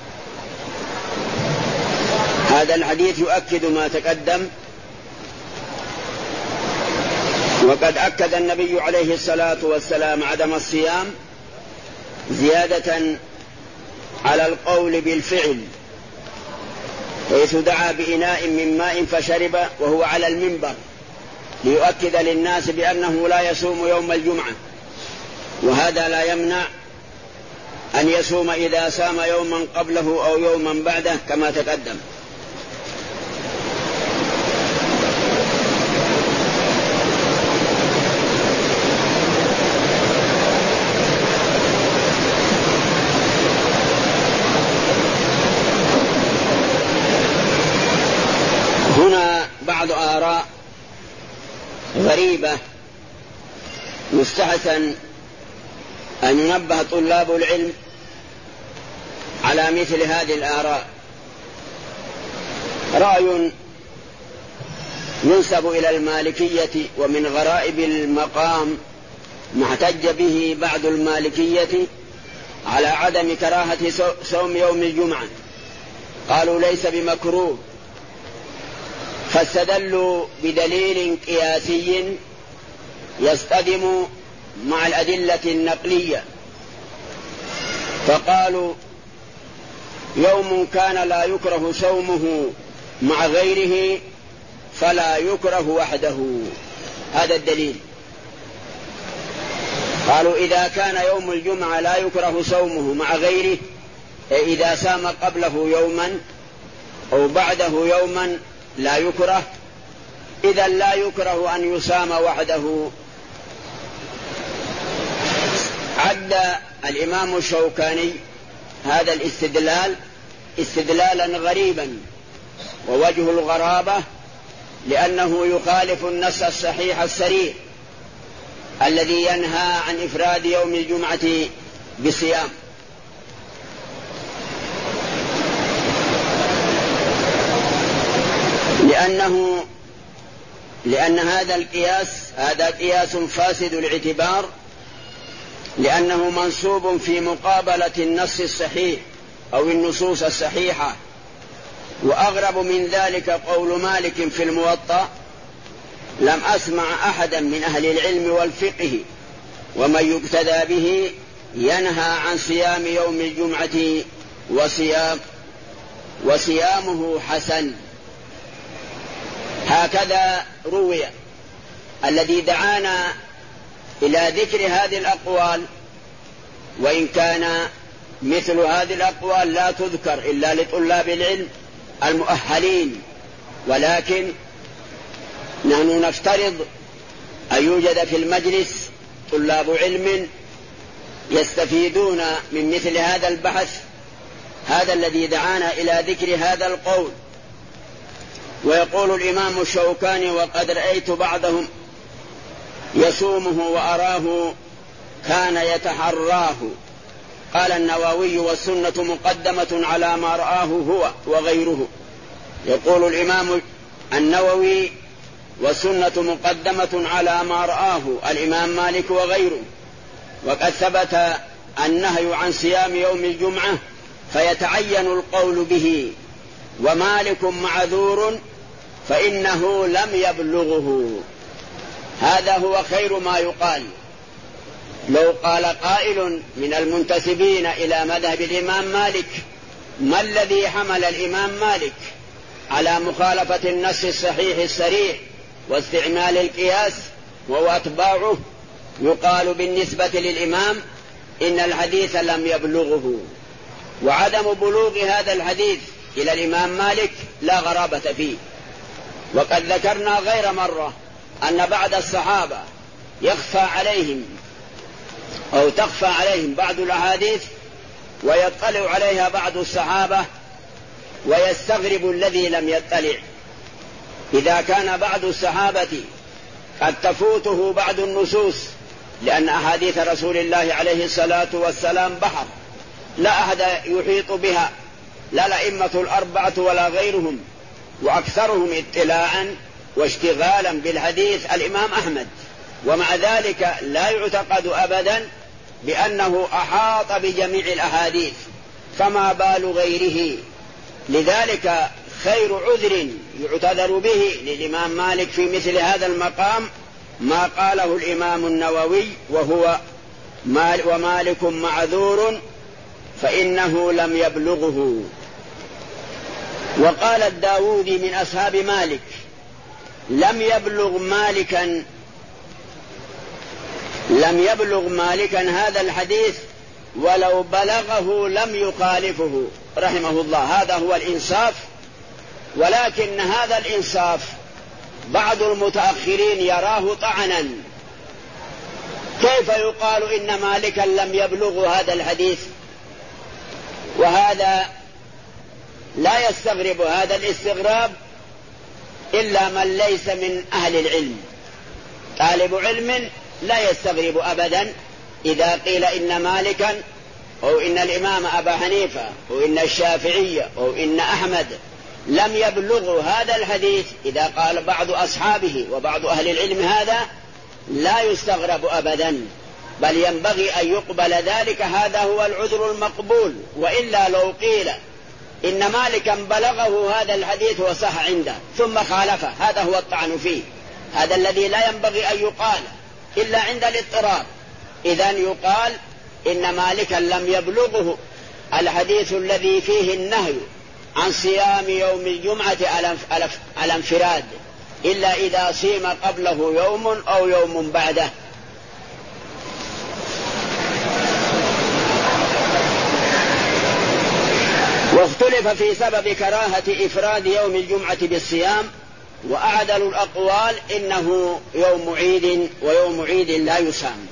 هذا الحديث يؤكد ما تقدم، وقد أكد النبي عليه الصلاة والسلام عدم الصيام زيادة على القول بالفعل، حيث دعا بإناء من ماء فشرب وهو على المنبر، ليؤكد للناس بأنه لا يصوم يوم الجمعة. وهذا لا يمنع أن يصوم إذا سام يوما قبله أو يوما بعده كما تقدم. هنا بعض آراء غريبة يستحسن أن ينبه طلاب العلم على مثل هذه الآراء. رأي ينسب إلى المالكية ومن غرائب المقام ما احتج به بعض المالكية على عدم كراهة صوم يوم الجمعة، قالوا ليس بمكروه، فاستدلوا بدليل قياسي يصطدم مع الأدلة النقلية، فقالوا يوم كان لا يكره صومه مع غيره فلا يكره وحده. هذا الدليل. قالوا إذا كان يوم الجمعة لا يكره صومه مع غيره، إذا سام قبله يوما أو بعده يوما لا يكره، إذا لا يكره أن يسام وحده. عد الإمام الشوكاني هذا الاستدلال استدلالا غريبا، ووجه الغرابة لأنه يخالف النص الصحيح الصريح الذي ينهى عن إفراد يوم الجمعة بصيام. لأنه لأن هذا القياس هذا قياس فاسد الاعتبار، لأنه منصوب في مقابلة النص الصحيح أو النصوص الصحيحة. وأغرب من ذلك قول مالك في الموطأ: لم أسمع أحدا من أهل العلم والفقه ومن يقتدى به ينهى عن صيام يوم الجمعة وصيام وصيامه حسن. هكذا روي. الذي دعانا إلى ذكر هذه الأقوال، وإن كان مثل هذه الأقوال لا تذكر إلا لطلاب العلم المؤهلين، ولكن نحن نفترض أن يوجد في المجلس طلاب علم يستفيدون من مثل هذا البحث. هذا الذي دعانا إلى ذكر هذا القول. ويقول الإمام الشوكاني: وقد رأيت بعضهم يصومه وأراه كان يتحراه. قال النووي: والسنة مقدمة على ما رآه هو وغيره. يقول الإمام النووي: والسنة مقدمة على ما رآه الإمام مالك وغيره. وقد ثبت النهي عن صيام يوم الجمعة فيتعين القول به، ومالك معذور فإنه لم يبلغه. هذا هو خير ما يقال. لو قال قائل من المنتسبين إلى مذهب الإمام مالك: ما الذي حمل الإمام مالك على مخالفة النص الصحيح الصريح واستعمال القياس وهو أتباعه؟ يقال بالنسبة للإمام: إن الحديث لم يبلغه. وعدم بلوغ هذا الحديث إلى الإمام مالك لا غرابة فيه. وقد ذكرنا غير مرة أن بعض الصحابة يخفى عليهم أو تخفى عليهم بعض الأحاديث ويطلع عليها بعض الصحابة ويستغرب الذي لم يطلع. إذا كان بعض الصحابة قد تفوته بعض النصوص، لأن أحاديث رسول الله عليه الصلاة والسلام بحر لا أحد يحيط بها، لا الأئمة الأربعة ولا غيرهم، وأكثرهم اطلاعا واشتغالا بالحديث الإمام أحمد، ومع ذلك لا يعتقد أبدا بأنه أحاط بجميع الأحاديث، فما بال غيره. لذلك خير عذر يعتذر به للإمام مالك في مثل هذا المقام ما قاله الإمام النووي، وهو مال ومالك معذور فإنه لم يبلغه. وقال الداودي من أصحاب مالك: لم يبلغ مالكا لم يبلغ مالكا هذا الحديث ولو بلغه لم يخالفه رحمه الله. هذا هو الإنصاف، ولكن هذا الإنصاف بعض المتأخرين يراه طعنا. كيف يقال إن مالكا لم يبلغ هذا الحديث؟ وهذا لا يستغرب هذا الاستغراب إلا من ليس من أهل العلم. طالب علم لا يستغرب أبدا إذا قيل إن مالكا أو إن الإمام أبا حنيفة أو إن الشافعية أو إن أحمد لم يبلغوا هذا الحديث. إذا قال بعض أصحابه وبعض أهل العلم هذا لا يستغرب أبدا، بل ينبغي أن يقبل ذلك. هذا هو العذر المقبول. وإلا لو قيل إن مالكا بلغه هذا الحديث وصح عنده ثم خالفه، هذا هو الطعن فيه. هذا الذي لا ينبغي أن يقال إلا عند الاضطراب. إذن يقال إن مالكا لم يبلغه الحديث الذي فيه النهي عن صيام يوم الجمعة على انفراد إلا إذا صيم قبله يوم أو يوم بعده. واختلف في سبب كراهة إفراد يوم الجمعة بالصيام، وأعدل الأقوال إنه يوم عيد ويوم عيد لا يصام.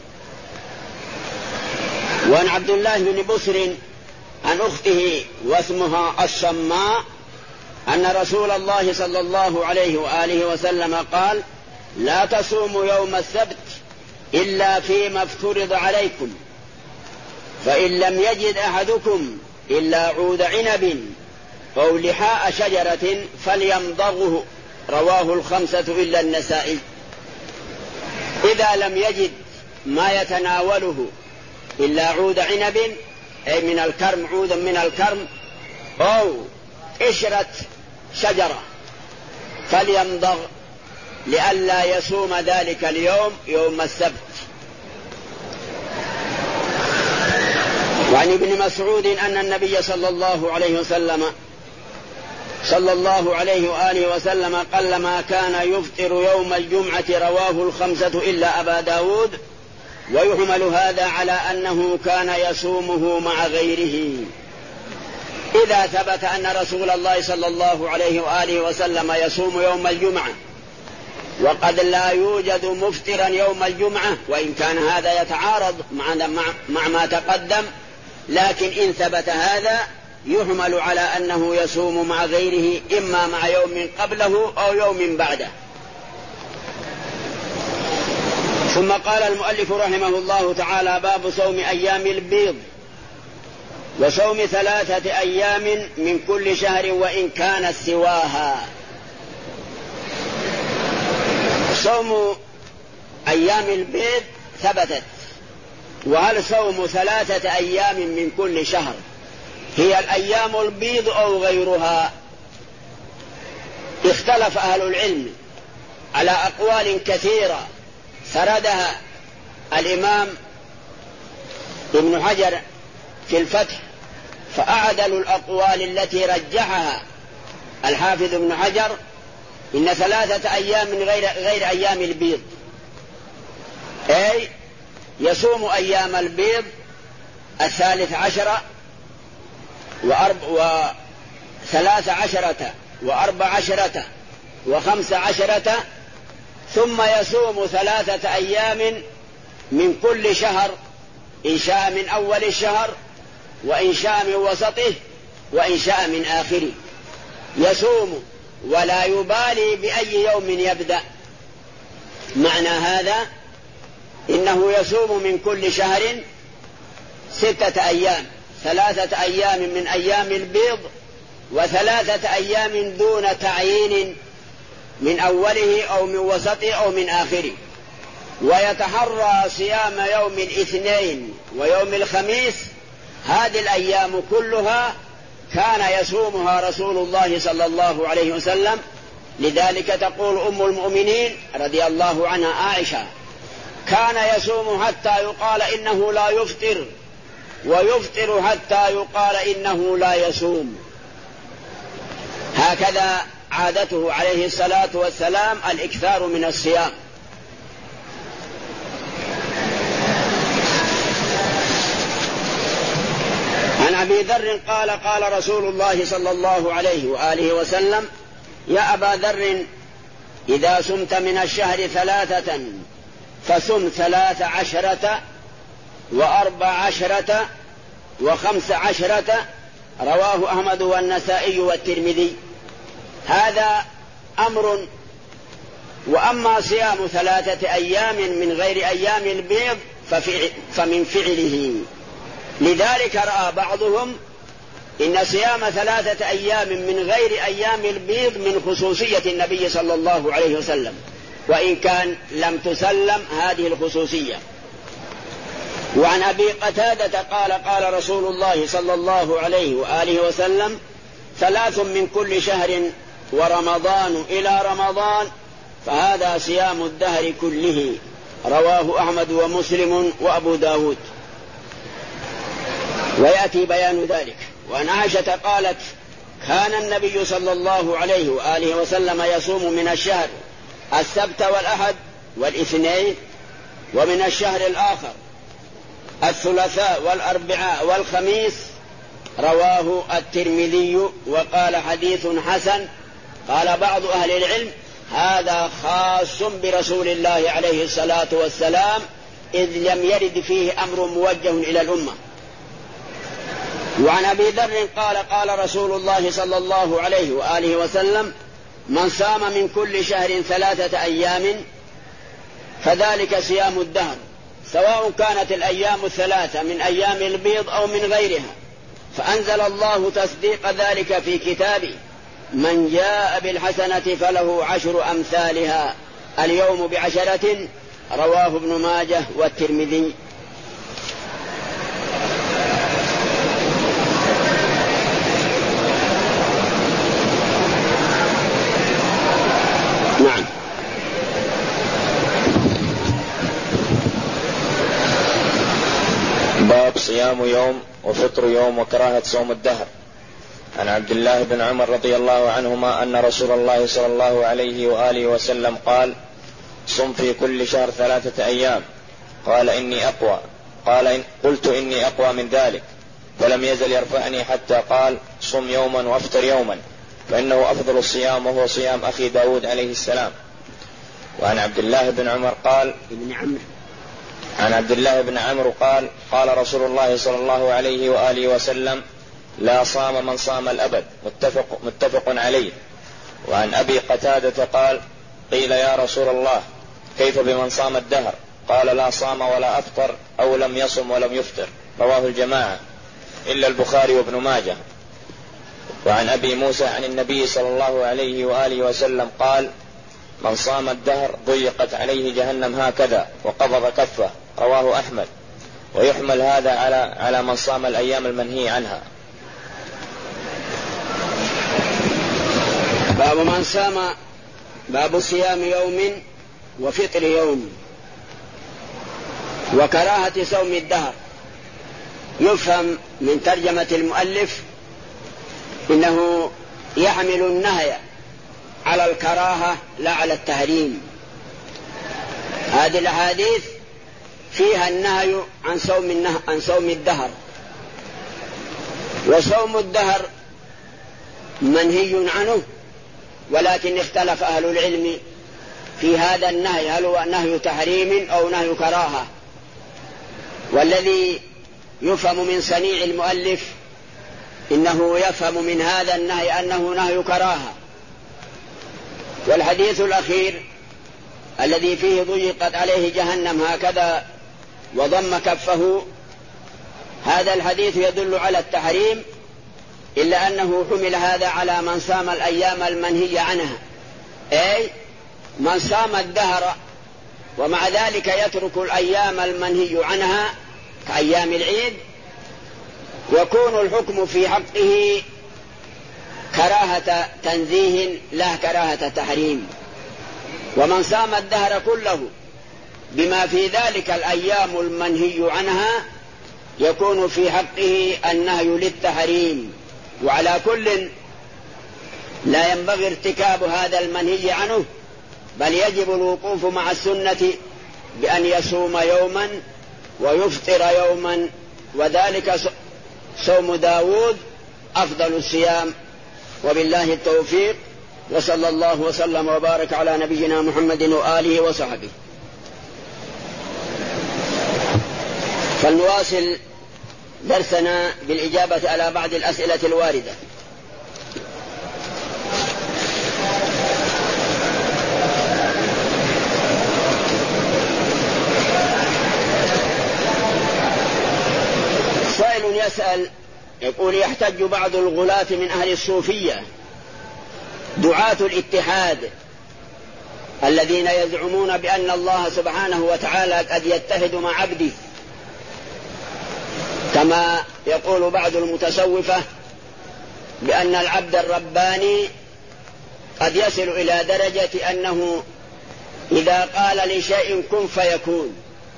وعن عبد الله بن بسر عن أخته واسمها الشماء أن رسول الله صلى الله عليه وآله وسلم قال: لا تصوموا يوم السبت إلا فيما افترض عليكم، فإن لم يجد أحدكم إلا عود عنب أو لحاء شجرة فليمضغه، رواه الخمسة إلا النسائي. إذا لم يجد ما يتناوله إلا عود عنب، أي من الكرم، عودا من الكرم أو قشرة شجرة، فليمضغ لئلا يصوم ذلك اليوم يوم السبت. وعن ابن مسعود أن النبي صلى الله عليه وسلم صلى الله عليه وآله وسلم قلما كان يفطر يوم الجمعة، رواه الخمسة إلا أبا داود. ويحمل هذا على أنه كان يصومه مع غيره. إذا ثبت أن رسول الله صلى الله عليه وآله وسلم يصوم يوم الجمعة وقد لا يوجد مفطرا يوم الجمعة، وإن كان هذا يتعارض مع, مع ما تقدم، لكن إن ثبت هذا يحمل على أنه يصوم مع غيره، إما مع يوم قبله أو يوم بعده. ثم قال المؤلف رحمه الله تعالى: باب صوم أيام البيض وصوم ثلاثة أيام من كل شهر وإن كانت سواها. صوم أيام البيض ثبتت، وهل صوم ثلاثة أيام من كل شهر هي الأيام البيض أو غيرها؟ اختلف أهل العلم على أقوال كثيرة سردها الإمام ابن حجر في الفتح، فأعدل الأقوال التي رجحها الحافظ ابن حجر إن ثلاثة أيام من غير, غير أيام البيض، أي يصوم أيام البيض الثالث عشرة وأرب وثلاث عشرة وأربع عشرة وخمس عشرة، ثم يصوم ثلاثة أيام من كل شهر، إن شاء من أول الشهر وإن شاء من وسطه وإن شاء من آخره. يصوم ولا يبالي بأي يوم يبدأ. معنى هذا إنه يصوم من كل شهر ستة أيام، ثلاثة أيام من أيام البيض وثلاثة أيام دون تعيين من أوله أو من وسطه أو من آخره، ويتحرى صيام يوم الاثنين ويوم الخميس. هذه الأيام كلها كان يصومها رسول الله صلى الله عليه وسلم. لذلك تقول أم المؤمنين رضي الله عنها عائشة: كان يصوم حتى يقال إنه لا يفطر، ويفطر حتى يقال إنه لا يصوم. هكذا عادته عليه الصلاة والسلام الإكثار من الصيام. أبي ذر قال قال رسول الله صلى الله عليه وآله وسلم: يا أبا ذر، إذا صمت من الشهر ثلاثة فصم ثلاث عشرة وأربع عشرة وخمس عشرة، رواه أحمد والنسائي والترمذي. هذا أمر. وأما صيام ثلاثة أيام من غير أيام البيض فمن فعله. لذلك رأى بعضهم إن صيام ثلاثة أيام من غير أيام البيض من خصوصية النبي صلى الله عليه وسلم، وإن كان لم تسلم هذه الخصوصية. وعن أبي قتادة قال قال رسول الله صلى الله عليه وآله وسلم: ثلاث من كل شهر ورمضان إلى رمضان فهذا صيام الدهر كله، رواه أحمد ومسلم وأبو داود. ويأتي بيان ذلك. وعن عائشة قالت: كان النبي صلى الله عليه وآله وسلم يصوم من الشهر السبت والأحد والاثنين، ومن الشهر الآخر الثلاثاء والأربعاء والخميس، رواه الترمذي وقال حديث حسن. قال بعض أهل العلم: هذا خاص برسول الله عليه الصلاة والسلام، إذ لم يرد فيه أمر موجه إلى الأمة. وعن أبي ذر قال قال رسول الله صلى الله عليه وآله وسلم: من صام من كل شهر ثلاثة أيام فذلك صيام الدهر، سواء كانت الأيام الثلاثة من أيام البيض أو من غيرها. فأنزل الله تصديق ذلك في كتابه: من جاء بالحسنة فله عشر أمثالها، اليوم بعشرة، رواه ابن ماجه والترمذي. نعم. باب صيام يوم وفطر يوم وكراهة صوم الدهر. عن عبد الله بن عمر رضي الله عنهما أن رسول الله صلى الله عليه وآله وسلم قال: صم في كل شهر ثلاثة أيام. قال: إني أقوى. قال: إن قلت إني أقوى من ذلك، فلم يزل يرفعني حتى قال: صم يوما وافطر يوما، فإنه أفضل الصيام وهو صيام أخي داود عليه السلام. وعن عبد الله بن عمر قال ابن عمرو عن عبد الله بن عمرو قال: قال رسول الله صلى الله عليه وآله وسلم: لا صام من صام الأبد، متفق, متفق عليه. وعن أبي قتادة قال: قيل يا رسول الله كيف بمن صام الدهر؟ قال: لا صام ولا أفطر أو لم يصم ولم يفطر، رواه الجماعة إلا البخاري وابن ماجه. وعن أبي موسى عن النبي صلى الله عليه وآله وسلم قال: من صام الدهر ضيقت عليه جهنم هكذا وقبض كفه، رواه أحمد. ويحمل هذا على على من صام الأيام المنهي عنها. باب من صام باب صيام يوم وفطر يوم وكراهة صوم الدهر. يفهم من ترجمة المؤلف إنه يحمل النهي على الكراهة لا على التحريم. هذه الأحاديث فيها النهي عن صوم النهر عن صوم الدهر، وصوم الدهر منهي عنه، ولكن اختلف أهل العلم في هذا النهي، هل هو نهي تحريم أو نهي كراهة. والذي يفهم من صنيع المؤلف إنه يفهم من هذا النهي أنه نهي كراهة. والحديث الأخير الذي فيه ضيقت عليه جهنم هكذا وضم كفه، هذا الحديث يدل على التحريم، إلا أنه حمل هذا على من صام الأيام المنهي عنها، أي من صام الدهر ومع ذلك يترك الأيام المنهي عنها كأيام العيد، يكون الحكم في حقه كراهة تنزيه لا كراهة تحريم. ومن صام الدهر كله بما في ذلك الأيام المنهي عنها يكون في حقه النهي للتحريم. وعلى كل لا ينبغي ارتكاب هذا المنهي عنه، بل يجب الوقوف مع السنة بأن يصوم يوما ويفطر يوما، وذلك صوم داود أفضل الصيام، وبالله التوفيق، وصلى الله وسلم وبارك على نبينا محمد وآله وصحبه. فلنواصل درسنا بالإجابة على بعض الأسئلة الواردة. سائل يسأل يقول: يحتج بعض الغلاة من أهل الصوفية دعاة الاتحاد الذين يزعمون بأن الله سبحانه وتعالى قد يتحد مع عبده، كما يقول بعض المتصوفة بأن العبد الرباني قد يصل إلى درجة أنه إذا قال لشيء كن فيكون،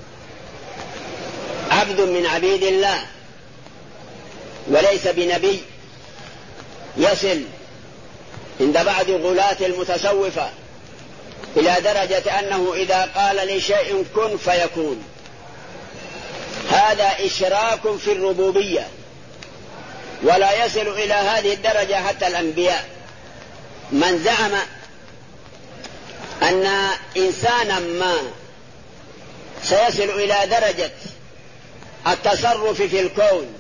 عبد من عبيد الله وليس بنبي، يصل عند بعض غلاة المتصوفة إلى درجة أنه إذا قال لشيء كن فيكون. هذا إشراك في الربوبية، ولا يصل إلى هذه الدرجة حتى الأنبياء. من زعم أن إنسانا ما سيصل إلى درجة التصرف في الكون،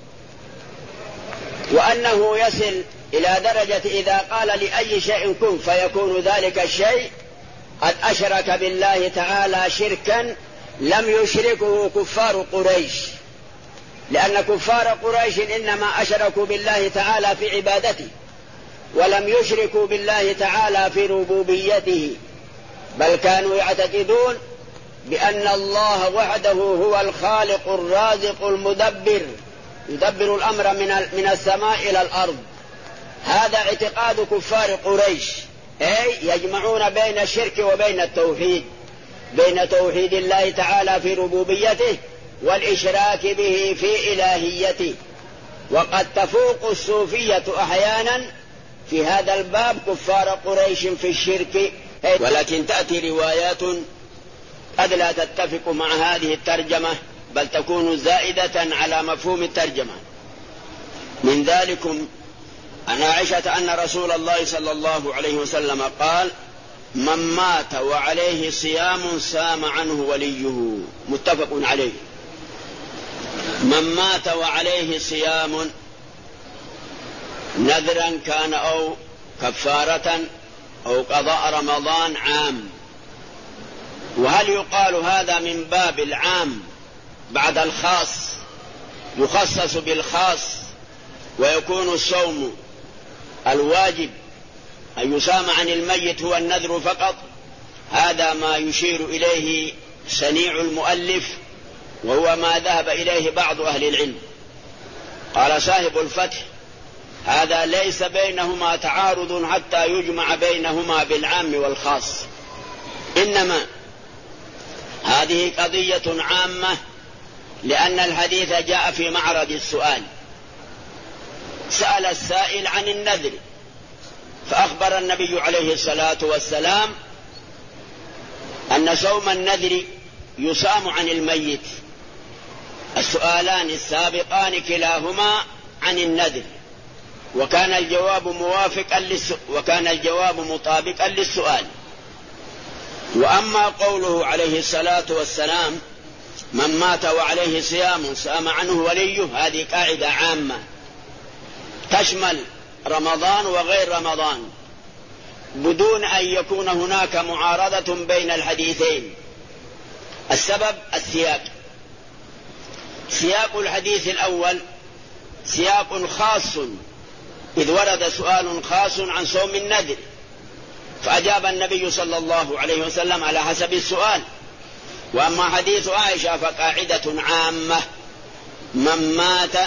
وأنه يصل إلى درجة إذا قال لأي شيء كن فيكون ذلك الشيء، قد أشرك بالله تعالى شركا لم يشركه كفار قريش، لأن كفار قريش إنما أشركوا بالله تعالى في عبادته، ولم يشركوا بالله تعالى في ربوبيته، بل كانوا يعتقدون بأن الله وحده هو الخالق الرازق المدبر، يدبر الأمر من السماء إلى الأرض. هذا اعتقاد كفار قريش، أي يجمعون بين الشرك وبين التوحيد، بين توحيد الله تعالى في ربوبيته والإشراك به في إلهيته. وقد تفوق الصوفية أحيانا في هذا الباب كفار قريش في الشرك، ولكن تأتي روايات قد لا تتفق مع هذه الترجمة، بل تكون زائدة على مفهوم الترجمة. من ذلكم عن عائشة أن رسول الله صلى الله عليه وسلم قال: من مات وعليه صيام سام عنه وليه، متفق عليه. من مات وعليه صيام نذرا كان أو كفارة أو قضاء رمضان عام. وهل يقال هذا من باب العام بعد الخاص، يخصص بالخاص ويكون الصوم الواجب أن يصام عن الميت هو النذر فقط؟ هذا ما يشير إليه صنيع المؤلف، وهو ما ذهب إليه بعض أهل العلم. قال صاحب الفتح: هذا ليس بينهما تعارض حتى يجمع بينهما بالعام والخاص، إنما هذه قضية عامة، لأن الحديث جاء في معرض السؤال. سأل السائل عن النذر، فأخبر النبي عليه الصلاة والسلام أن صوم النذر يصام عن الميت. السؤالان السابقان كلاهما عن النذر، وكان الجواب موافقا للسؤال وكان الجواب مطابقا للسؤال. وأما قوله عليه الصلاة والسلام: من مات وعليه صيام سام عنه وليه، هذه قاعدة عامة تشمل رمضان وغير رمضان، بدون أن يكون هناك معارضة بين الحديثين. السبب السياق. سياق الحديث الأول سياق خاص، إذ ورد سؤال خاص عن صوم النذر، فأجاب النبي صلى الله عليه وسلم على حسب السؤال. وأما حديث عائشة فقاعدة عامة: من مات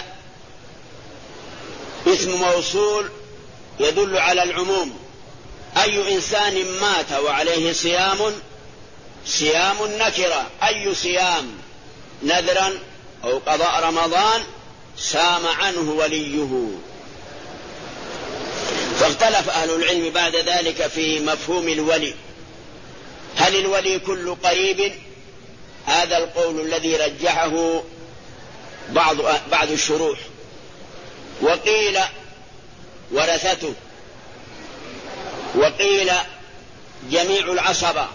اسم موصول يدل على العموم، أي إنسان مات وعليه صيام، صيام نكرة، أي صيام، نذرا أو قضاء رمضان، سام عنه وليه. فاختلف أهل العلم بعد ذلك في مفهوم الولي، هل الولي كل قريب؟ هذا القول الذي رجحه بعض بعض الشروح، وقيل ورثته، وقيل جميع العصبة.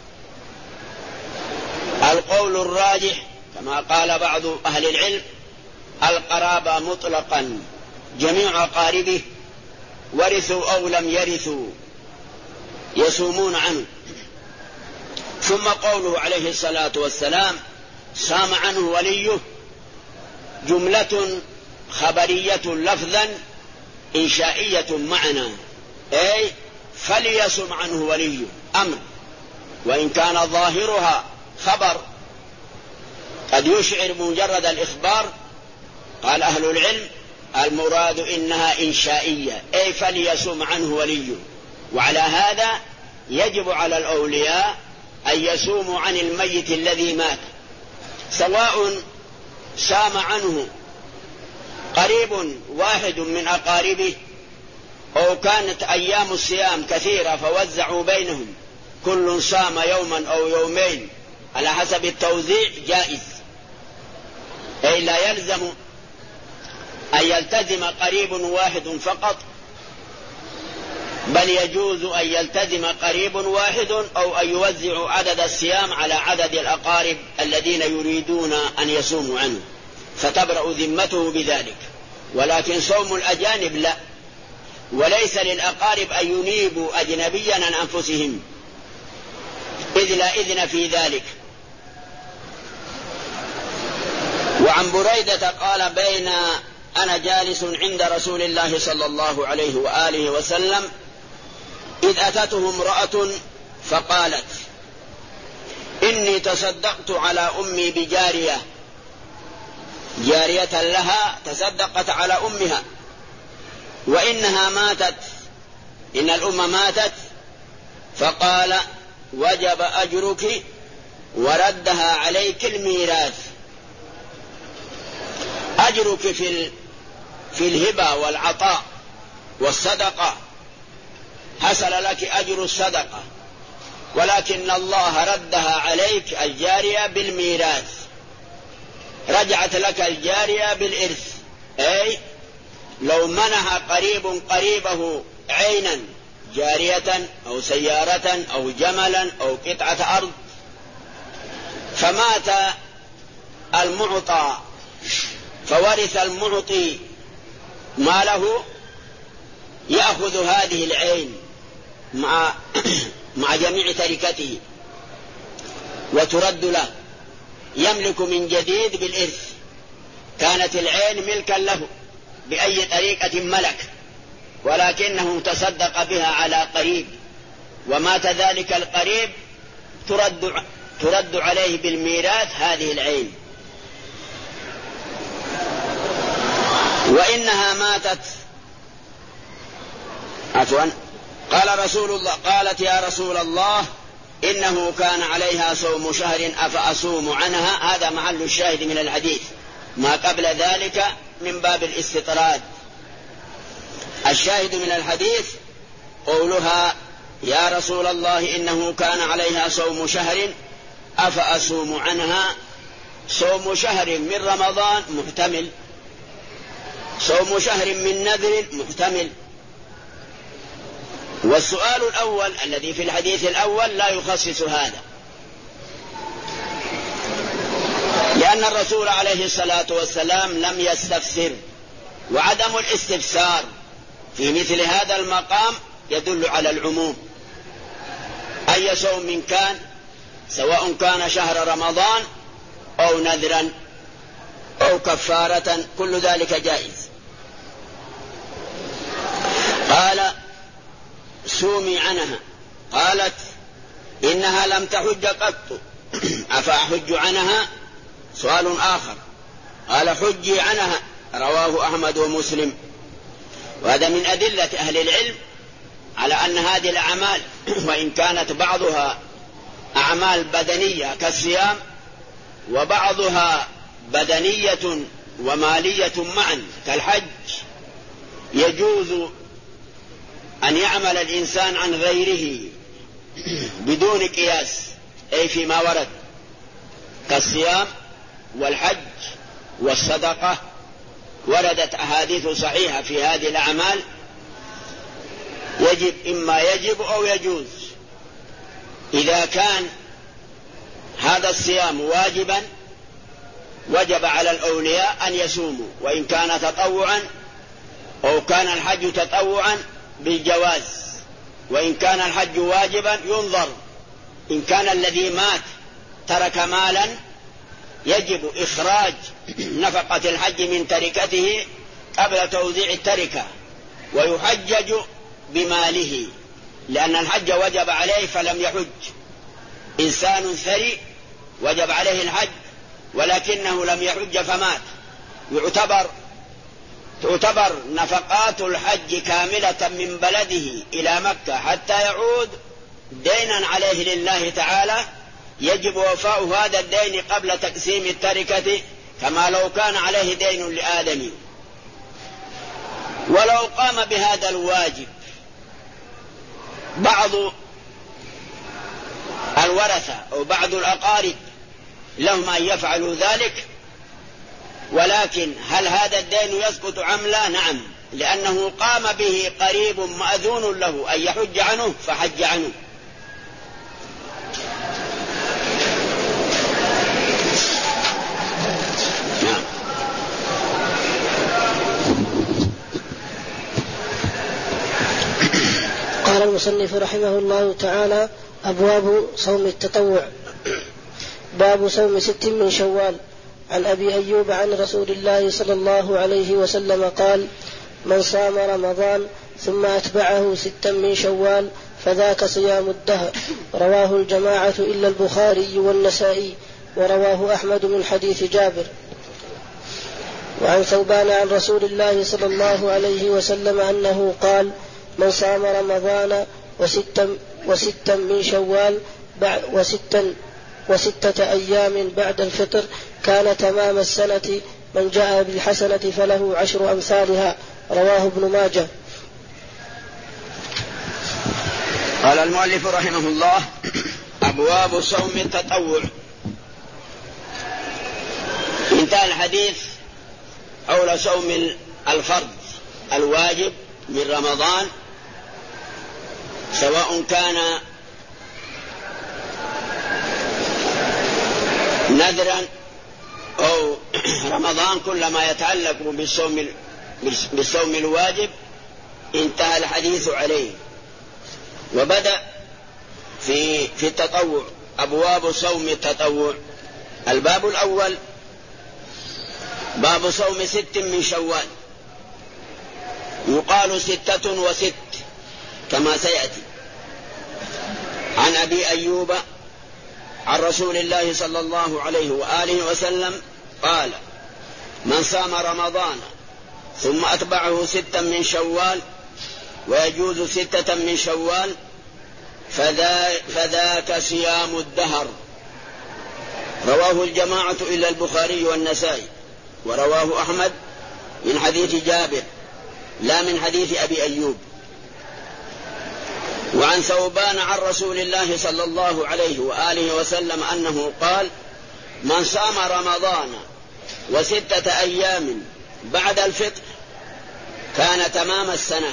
القول الراجح كما قال بعض أهل العلم القرابة مطلقا، جميع أقاربه ورثوا أو لم يرثوا يصومون عنه. ثم قوله عليه الصلاة والسلام صام عنه وليه جملة خبرية لفظا إنشائية معنى، أي فليصم عنه وليه أمر، وإن كان ظاهرها خبر قد يشعر مجرد الإخبار. قال أهل العلم المراد إنها إنشائية، أي فليصم عنه وليه. وعلى هذا يجب على الأولياء أن يصوموا عن الميت الذي مات، سواء سام عنه قريب واحد من أقاربه أو كانت أيام الصيام كثيرة فوزعوا بينهم، كل صام يوما أو يومين على حسب التوزيع جائز، أي لا يلزم أن يلتزم قريب واحد فقط، بل يجوز أن يلتزم قريب واحد أو أن يوزع عدد الصيام على عدد الأقارب الذين يريدون أن يصوموا عنه، فتبرأ ذمته بذلك. ولكن صوم الأجانب لا، وليس للأقارب أن ينيبوا أجنبيا عن أنفسهم، إذ لا إذن في ذلك. وعن بريدة قال بين أنا جالس عند رسول الله صلى الله عليه وآله وسلم إذ أتته امرأة فقالت إني تصدقت على أمي بجارية، جارية لها تصدقت على أمها وإنها ماتت، إن الأم ماتت، فقال وجب أجرك وردها عليك الميراث. أجرك في في الهبة والعطاء والصدقة، حصل لك أجر الصدقة، ولكن الله ردها عليك الجارية بالميراث، رجعت لك الجارية بالإرث. أي لو منح قريب قريبه عينا جارية أو سيارة أو جملا أو قطعة أرض فمات المعطى فورث المعطي ماله، يأخذ هذه العين مع مع جميع تركته وترد له، يملك من جديد بالإرث. كانت العين ملكا له بأي طريقة ملك، ولكنه تصدق بها على قريب ومات ذلك القريب، ترد ترد عليه بالميراث هذه العين. وإنها ماتت عفوا قال رسول الله قالت يا رسول الله إنه كان عليها صوم شهر أفأصوم عنها. هذا محل الشاهد من الحديث، ما قبل ذلك من باب الاستطراد. الشاهد من الحديث قولها يا رسول الله إنه كان عليها صوم شهر أفأصوم عنها. صوم شهر من رمضان محتمل، صوم شهر من نذر محتمل. والسؤال الأول الذي في الحديث الأول لا يخصص هذا، لأن الرسول عليه الصلاة والسلام لم يستفسر، وعدم الاستفسار في مثل هذا المقام يدل على العموم. أي صوم كان، سواء كان شهر رمضان أو نذرا أو كفارة، كل ذلك جائز. قال سومي عنها، قالت إنها لم تحج قط أفأحج عنها؟ سؤال آخر. قال حجي عنها، رواه أحمد ومسلم. وهذا من أدلة أهل العلم على أن هذه الأعمال وإن كانت بعضها أعمال بدنية كالصيام وبعضها بدنية ومالية معا كالحج، يجوز أن يعمل الإنسان عن غيره بدون قياس، أي فيما ورد كالصيام والحج والصدقة وردت أحاديث صحيحة في هذه الأعمال يجب إما يجب أو يجوز. إذا كان هذا الصيام واجبا وجب على الأولياء أن يصوموا، وإن كان تطوعا أو كان الحج تطوعا بالجواز، وإن كان الحج واجبا ينظر. إن كان الذي مات ترك مالا يجب إخراج نفقة الحج من تركته قبل توزيع التركة، ويحجج بماله، لأن الحج وجب عليه فلم يحج. إنسان ثري وجب عليه الحج ولكنه لم يحج فمات، يعتبر تعتبر نفقات الحج كاملة من بلده إلى مكة حتى يعود دينا عليه لله تعالى، يجب وفاء هذا الدين قبل تقسيم التركة، كما لو كان عليه دين لآدم. ولو قام بهذا الواجب بعض الورثة أو بعض الأقارب لهم أن يفعلوا ذلك، ولكن هل هذا الدين يسقط أم لا؟ نعم، لأنه قام به قريب مأذون له أن يحج عنه فحج عنه. نعم. قال المصنف رحمه الله تعالى: أبواب صوم التطوع. باب صوم ست من شوال. عن أبي أيوب عن رسول الله صلى الله عليه وسلم قال: من صام رمضان ثم أتبعه ستا من شوال فذاك صيام الدهر. رواه الجماعة إلا البخاري والنسائي، ورواه أحمد من حديث جابر. وعن ثوبان عن رسول الله صلى الله عليه وسلم أنه قال: من صام رمضان وستا, وستا من شوال وستا وستة أيام بعد الفطر كان تمام السنة. من جاء بالحسنة فله عشر أمثالها. رواه ابن ماجه. قال المؤلف رحمه الله: أبواب صوم التطوع. انتهى الحديث حول صوم الفرض الواجب من رمضان، سواء كان نذرا أو رمضان، كل ما يتعلق بالصوم بالصوم الواجب انتهى الحديث عليه. وبدأ في في التطوع، أبواب صوم التطوع. الباب الأول باب صوم ست من شوال. يقال ستة وست كما سيأتي. عن أبي أيوب عن رسول الله صلى الله عليه وآله وسلم قال: من صام رمضان ثم أتبعه ستا من شوال، ويجوز ستة من شوال، فذا فذاك صيام الدهر. رواه الجماعة إلا البخاري والنسائي، ورواه أحمد من حديث جابر لا من حديث أبي أيوب. وعن ثوبان عن رسول الله صلى الله عليه وآله وسلم أنه قال: من صام رمضان وستة أيام بعد الفطر كان تمام السنة.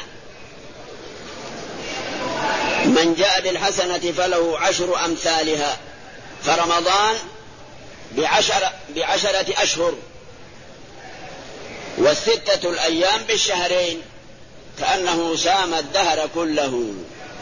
من جاء بالحسنة فله عشر أمثالها. فرمضان بعشر بعشرة أشهر، والستة الأيام بالشهرين، كأنه سام الدهر كله.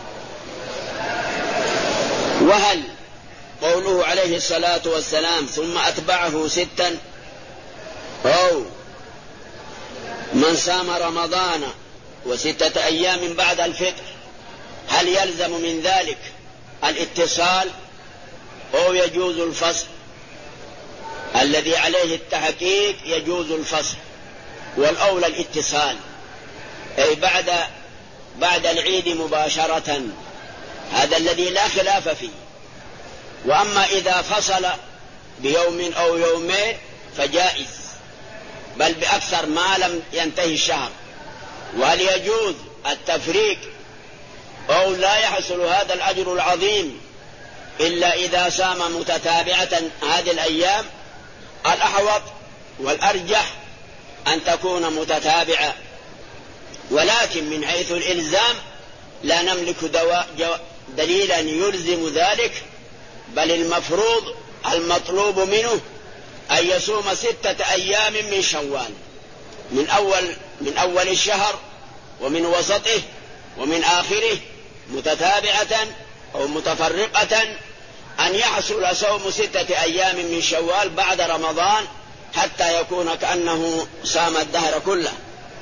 وهل قوله عليه الصلاة والسلام ثم أتبعه ستا، أو من صام رمضان وستة أيام بعد الفطر، هل يلزم من ذلك الاتصال أو يجوز الفصل؟ الذي عليه التحقيق يجوز الفصل، والأولى الاتصال، أي بعد بعد العيد مباشرة، هذا الذي لا خلاف فيه. وأما إذا فصل بيوم أو يومين فجائز، بل بأكثر ما لم ينتهي الشهر. وهل يجوز التفريق أو لا يحصل هذا الأجر العظيم إلا إذا صام متتابعة هذه الأيام؟ الأحوط والأرجح أن تكون متتابعة، ولكن من حيث الإلزام لا نملك دليلا يلزم ذلك، بل المفروض المطلوب منه أن يصوم ستة أيام من شوال، من أول, من أول الشهر ومن وسطه ومن آخره، متتابعة أو متفرقة، أن يحصل صوم ستة أيام من شوال بعد رمضان حتى يكون كأنه صام الدهر كله.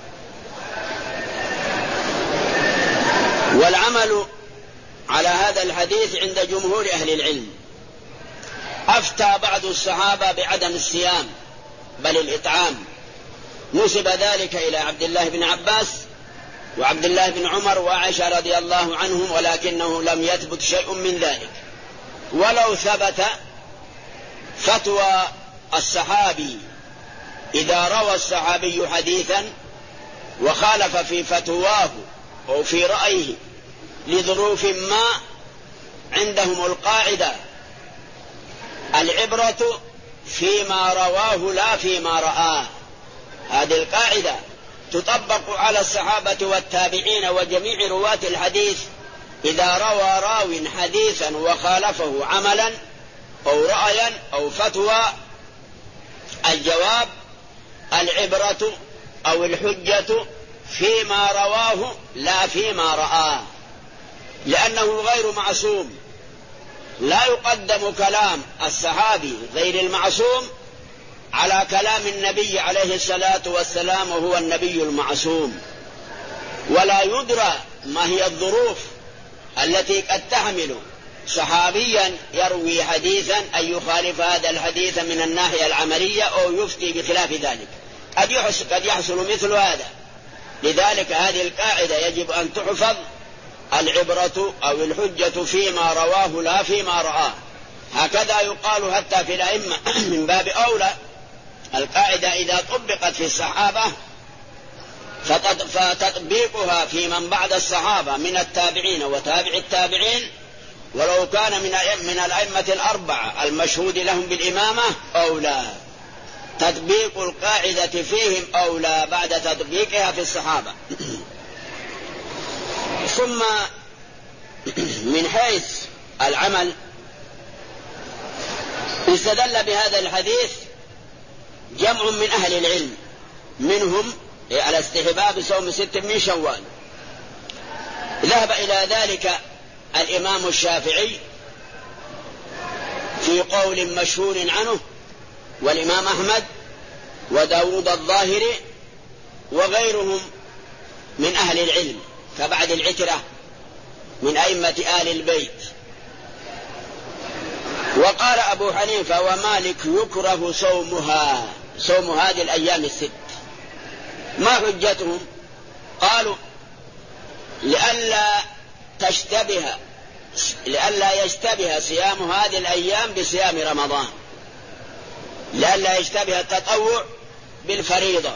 والعمل على هذا الحديث عند جمهور أهل العلم. أفتى بعض الصحابة بعدم الصيام بل الإطعام، نسب ذلك إلى عبد الله بن عباس وعبد الله بن عمر وعائشة رضي الله عنهم، ولكنه لم يثبت شيء من ذلك. ولو ثبت فتوى الصحابي، إذا روى الصحابي حديثا وخالف في فتواه أو في رأيه لظروف ما، عندهم القاعدة العبرة فيما رواه لا فيما رآه. هذه القاعدة تطبق على الصحابة والتابعين وجميع رواة الحديث. إذا روى راو حديثا وخالفه عملا أو رأيا أو فتوى، الجواب العبرة أو الحجة فيما رواه لا فيما رآه، لأنه غير معصوم. لا يقدم كلام الصحابي غير المعصوم على كلام النبي عليه الصلاة والسلام وهو النبي المعصوم. ولا يدرى ما هي الظروف التي قد تحمل صحابيا يروي حديثا أن يخالف هذا الحديث من الناحية العملية أو يفتي بخلاف ذلك، قد يحصل مثل هذا. لذلك هذه القاعدة يجب أن تحفظ، العبرة أو الحجة فيما رواه لا فيما رآه. هكذا يقال حتى في الأئمة من باب أولى. القاعدة إذا طبقت في الصحابة فتطبيقها في من بعد الصحابة من التابعين وتابع التابعين، ولو كان من من الأئمة الأربعة المشهود لهم بالإمامة أولى. تطبيق القاعدة فيهم أولى بعد تطبيقها في الصحابة. ثم من حيث العمل، استدل بهذا الحديث جمع من أهل العلم، منهم على استحباب صوم ست من شوال. ذهب إلى ذلك الإمام الشافعي في قول مشهور عنه، والإمام أحمد وداود الظاهري وغيرهم من أهل العلم كبعد العترة من أئمة آل البيت. وقال أبو حنيفة ومالك يكره صومها، صوم هذه الأيام الست. ما حجتهم؟ قالوا لئلا تشتبه لئلا يشتبه صيام هذه الأيام بصيام رمضان، لئلا يشتبه التطوع بالفريضة.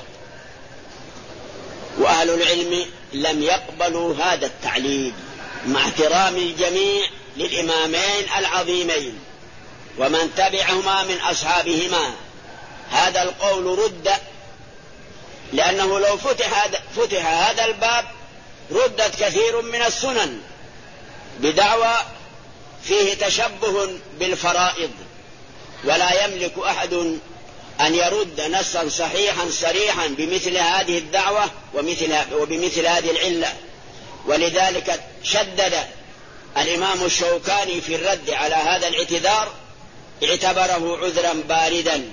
وأهل العلم لم يقبلوا هذا التعليل مع احترام الجميع للإمامين العظيمين ومن تبعهما من أصحابهما. هذا القول رد، لأنه لو فتح هذا, فتح هذا الباب ردت كثير من السنن بدعوى فيه تشبه بالفرائض، ولا يملك أحد أن يرد نصا صحيحا صريحا بمثل هذه الدعوة ومثل وبمثل هذه العلة. ولذلك شدد الإمام الشوكاني في الرد على هذا الاعتذار، اعتبره عذرا باردا.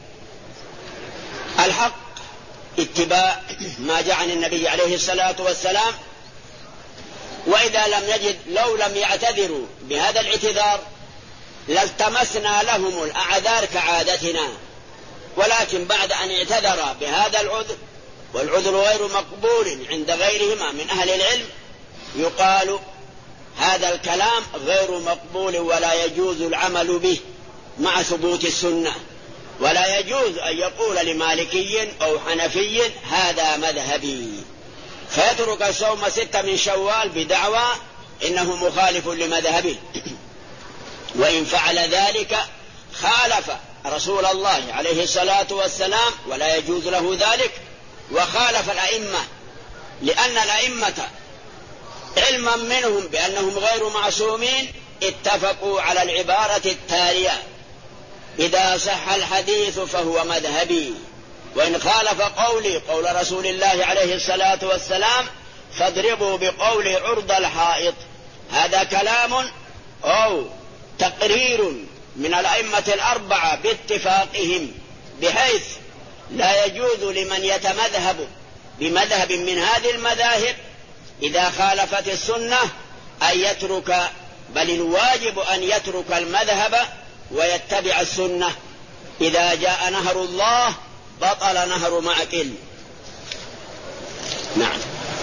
الحق اتباع ما جاء عن النبي عليه الصلاة والسلام، وإذا لم يجد لو لم يعتذروا بهذا الاعتذار لالتمسنا لهم الأعذار كعادتنا، ولكن بعد أن اعتذر بهذا العذر والعذر غير مقبول عند غيرهما من أهل العلم، يقال هذا الكلام غير مقبول ولا يجوز العمل به مع ثبوت السنة، ولا يجوز أن يقول لمالكي أو حنفي هذا مذهبي فيترك صوم ستة من شوال بدعوى إنه مخالف لمذهبه. وإن فعل ذلك خالف رسول الله عليه الصلاة والسلام ولا يجوز له ذلك، وخالف الأئمة، لأن الأئمة علما منهم بأنهم غير معصومين اتفقوا على العبارة التالية: إذا صح الحديث فهو مذهبي، وإن خالف قولي قول رسول الله عليه الصلاة والسلام فاضربوا بقولي عرض الحائط. هذا كلام أو تقرير من الأئمة الأربعة باتفاقهم، بحيث لا يجوز لمن يتمذهب بمذهب من هذه المذاهب إذا خالفت السنة أن يترك، بل الواجب أن يترك المذهب ويتبع السنة. إذا جاء نهر الله بطل نهر معقل. نعم.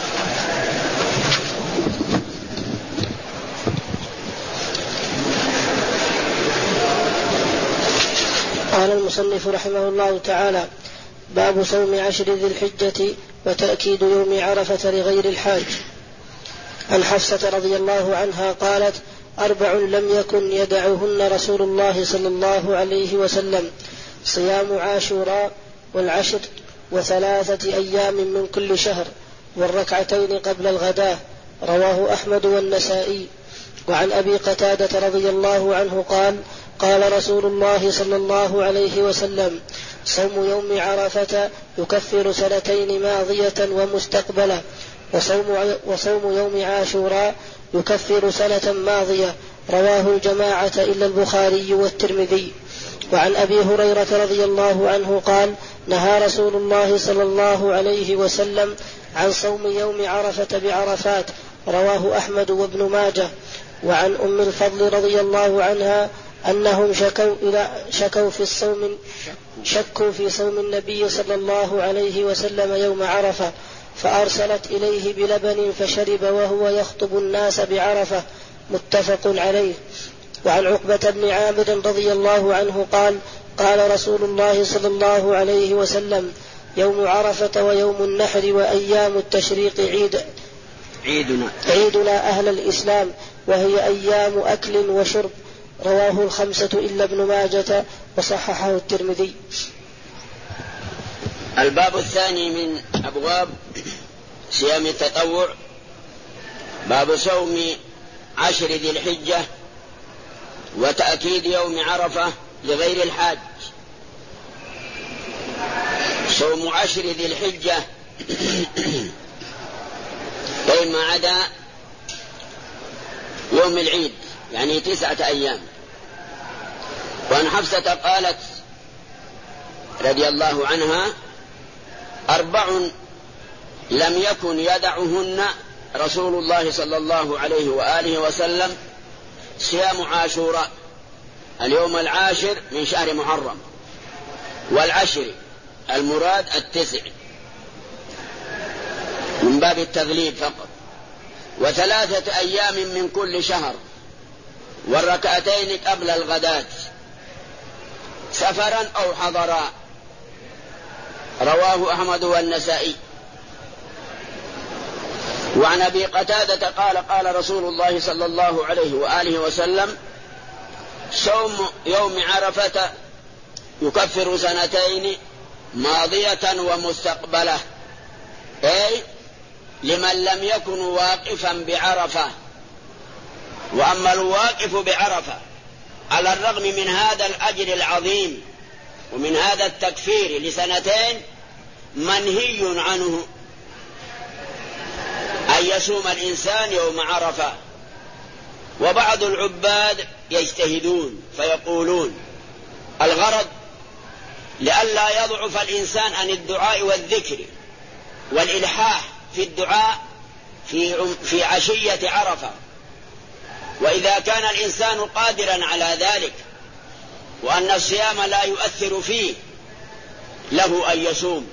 قال المصنف رحمه الله تعالى: باب صوم عشر ذي الحجة وتأكيد يوم عرفة لغير الحاج. عن حفصة رضي الله عنها قالت: أربع لم يكن يدعهن رسول الله صلى الله عليه وسلم: صيام عاشوراء والعشر وثلاثة أيام من كل شهر والركعتين قبل الغداء. رواه أحمد والنسائي. وعن أبي قتادة رضي الله عنه قال: قال رسول الله صلى الله عليه وسلم: صوم يوم عرفة يكفر سنتين ماضية ومستقبلة، وصوم, وصوم يوم عاشوراء يكفر سنة ماضية. رواه الجماعة إلا البخاري والترمذي. وعن أبي هريرة رضي الله عنه قال: نهى رسول الله صلى الله عليه وسلم عن صوم يوم عرفة بعرفات. رواه أحمد وابن ماجه. وعن أم الفضل رضي الله عنها أنهم شكوا, إلى شكوا في الصوم شكوا في صوم النبي صلى الله عليه وسلم يوم عرفة، فأرسلت إليه بلبن فشرب وهو يخطب الناس بعرفة. متفق عليه. وعن عقبة بن عامر رضي الله عنه قال: قال رسول الله صلى الله عليه وسلم: يوم عرفة ويوم النحر وأيام التشريق عيد عيدنا, عيدنا أهل الإسلام، وهي أيام أكل وشرب. رواه الخمسة إلا ابن ماجة وصححه الترمذي. الباب الثاني من أبواب صيام التطوع، باب صوم عشر ذي الحجة وتأكيد يوم عرفة لغير الحاج. صوم عشر ذي الحجة فيما عدا يوم العيد، يعني تسعة أيام. وعن حفصة قالت رضي الله عنها: أربع لم يكن يدعهن رسول الله صلى الله عليه وآله وسلم: صيام عاشوراء اليوم العاشر من شهر محرم، والعشر المراد التسع من باب التغليب فقط، وثلاثة أيام من كل شهر، والركعتين قبل الغداة سفرا أو حضرا. رواه أحمد والنسائي. وعن أبي قتادة قال: قال رسول الله صلى الله عليه وآله وسلم: صوم يوم عرفة يكفر سنتين ماضية ومستقبلة، أي لمن لم يكن واقفا بعرفة. وأما الواقف بعرفة على الرغم من هذا الأجر العظيم ومن هذا التكفير لسنتين منهي عنه أن يصوم الإنسان يوم عرفة. وبعض العباد يجتهدون فيقولون الغرض لئلا يضعف الإنسان عن الدعاء والذكر والإلحاح في الدعاء في في عشية عرفة. وإذا كان الإنسان قادرا على ذلك وأن الصيام لا يؤثر فيه له أن يصوم.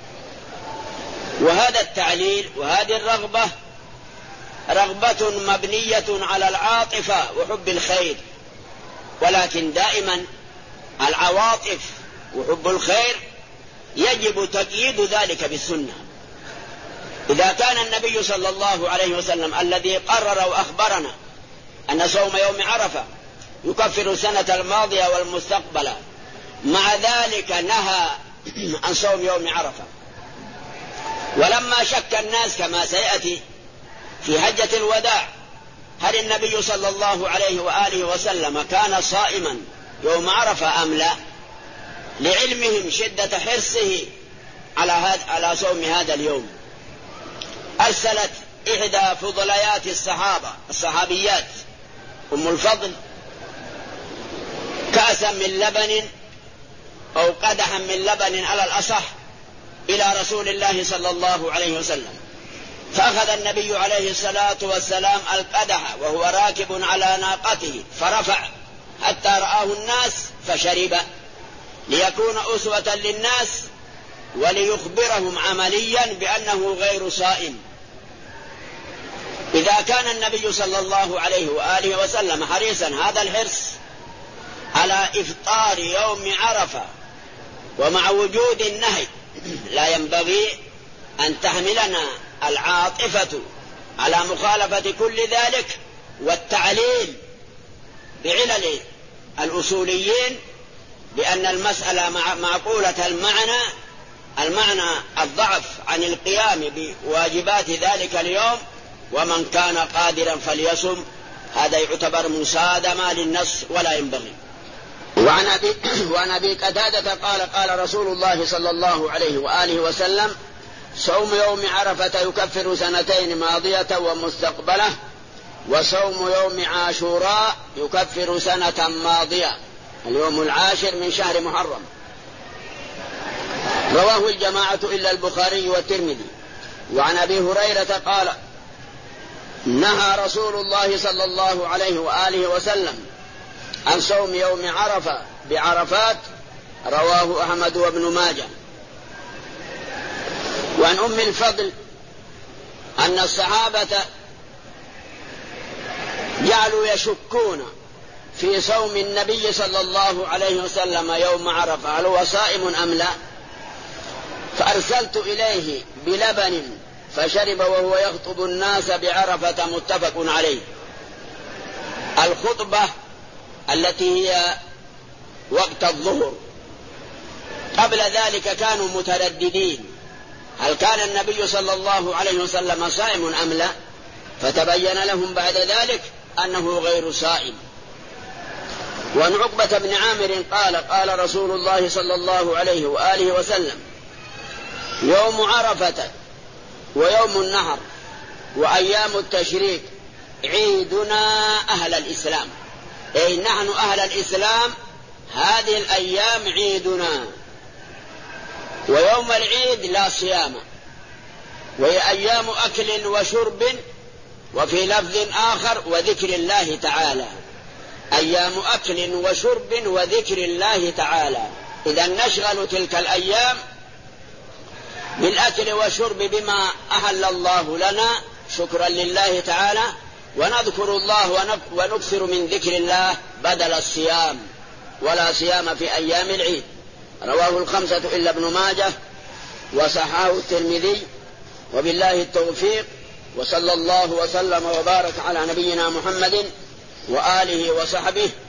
وهذا التعليل وهذه الرغبة رغبة مبنية على العاطفة وحب الخير، ولكن دائما العواطف وحب الخير يجب تقييد ذلك بالسنة. إذا كان النبي صلى الله عليه وسلم الذي قرر وأخبرنا أن صوم يوم عرفة يكفر السنة الماضية والمستقبلة مع ذلك نهى عن صوم يوم عرفة. ولما شك الناس كما سيأتي في حجة الوداع هل النبي صلى الله عليه وآله وسلم كان صائما يوم عرفة أم لا، لعلمهم شدة حرصه على هذا على صوم هذا اليوم، أرسلت إحدى فضليات الصحابة الصحابيات أم الفضل كأسا من لبن أو قدحا من لبن على الأصح إلى رسول الله صلى الله عليه وسلم، فأخذ النبي عليه الصلاة والسلام القدح وهو راكب على ناقته فرفع حتى رآه الناس فشرب، ليكون أسوة للناس وليخبرهم عمليا بأنه غير صائم. إذا كان النبي صلى الله عليه وآله وسلم حريصا هذا الحرص على إفطار يوم عرفة ومع وجود النهي، لا ينبغي أن تحملنا العاطفة على مخالفة كل ذلك والتعليل بعلل الأصوليين بأن المسألة معقولة المعنى المعنى الضعف عن القيام بواجبات ذلك اليوم، ومن كان قادرا فليصم. هذا يعتبر مصادمة للنص ولا ينبغي. وعن أبي, وعن أبي قتادة قال قال رسول الله صلى الله عليه وآله وسلم: صوم يوم عرفة يكفر سنتين ماضية ومستقبلة، وصوم يوم عاشوراء يكفر سنة ماضية، اليوم العاشر من شهر محرم. رواه الجماعة إلا البخاري والترمذي. وعن أبي هريرة قال: نهى رسول الله صلى الله عليه وآله وسلم عن صوم يوم عرفة بعرفات، رواه أحمد وابن ماجه. وعن أم الفضل أن الصحابة جعلوا يشكون في صوم النبي صلى الله عليه وسلم يوم عرفة هل هو صائم أم لا، فأرسلت إليه بلبن فشرب وهو يخطب الناس بعرفة، متفق عليه. الخطبة التي هي وقت الظهر، قبل ذلك كانوا مترددين هل كان النبي صلى الله عليه وسلم صائم أم لا، فتبين لهم بعد ذلك أنه غير صائم. وعن عقبة بن عامر قال قال رسول الله صلى الله عليه وآله وسلم: يوم عرفة ويوم النحر وأيام التشريك عيدنا أهل الإسلام، أي نحن أهل الإسلام هذه الأيام عيدنا، ويوم العيد لا صيام، وهي أيام أكل وشرب، وفي لفظ آخر وذكر الله تعالى، أيام أكل وشرب وذكر الله تعالى. إذا نشغل تلك الأيام بالأكل والشرب بما أحل الله لنا شكرا لله تعالى، ونذكر الله ونكثر من ذكر الله بدل الصيام، ولا صيام في أيام العيد. رواه الخمسة إلا ابن ماجه وصححه الترمذي. وبالله التوفيق، وصلى الله وسلم وبارك على نبينا محمد وآله وصحبه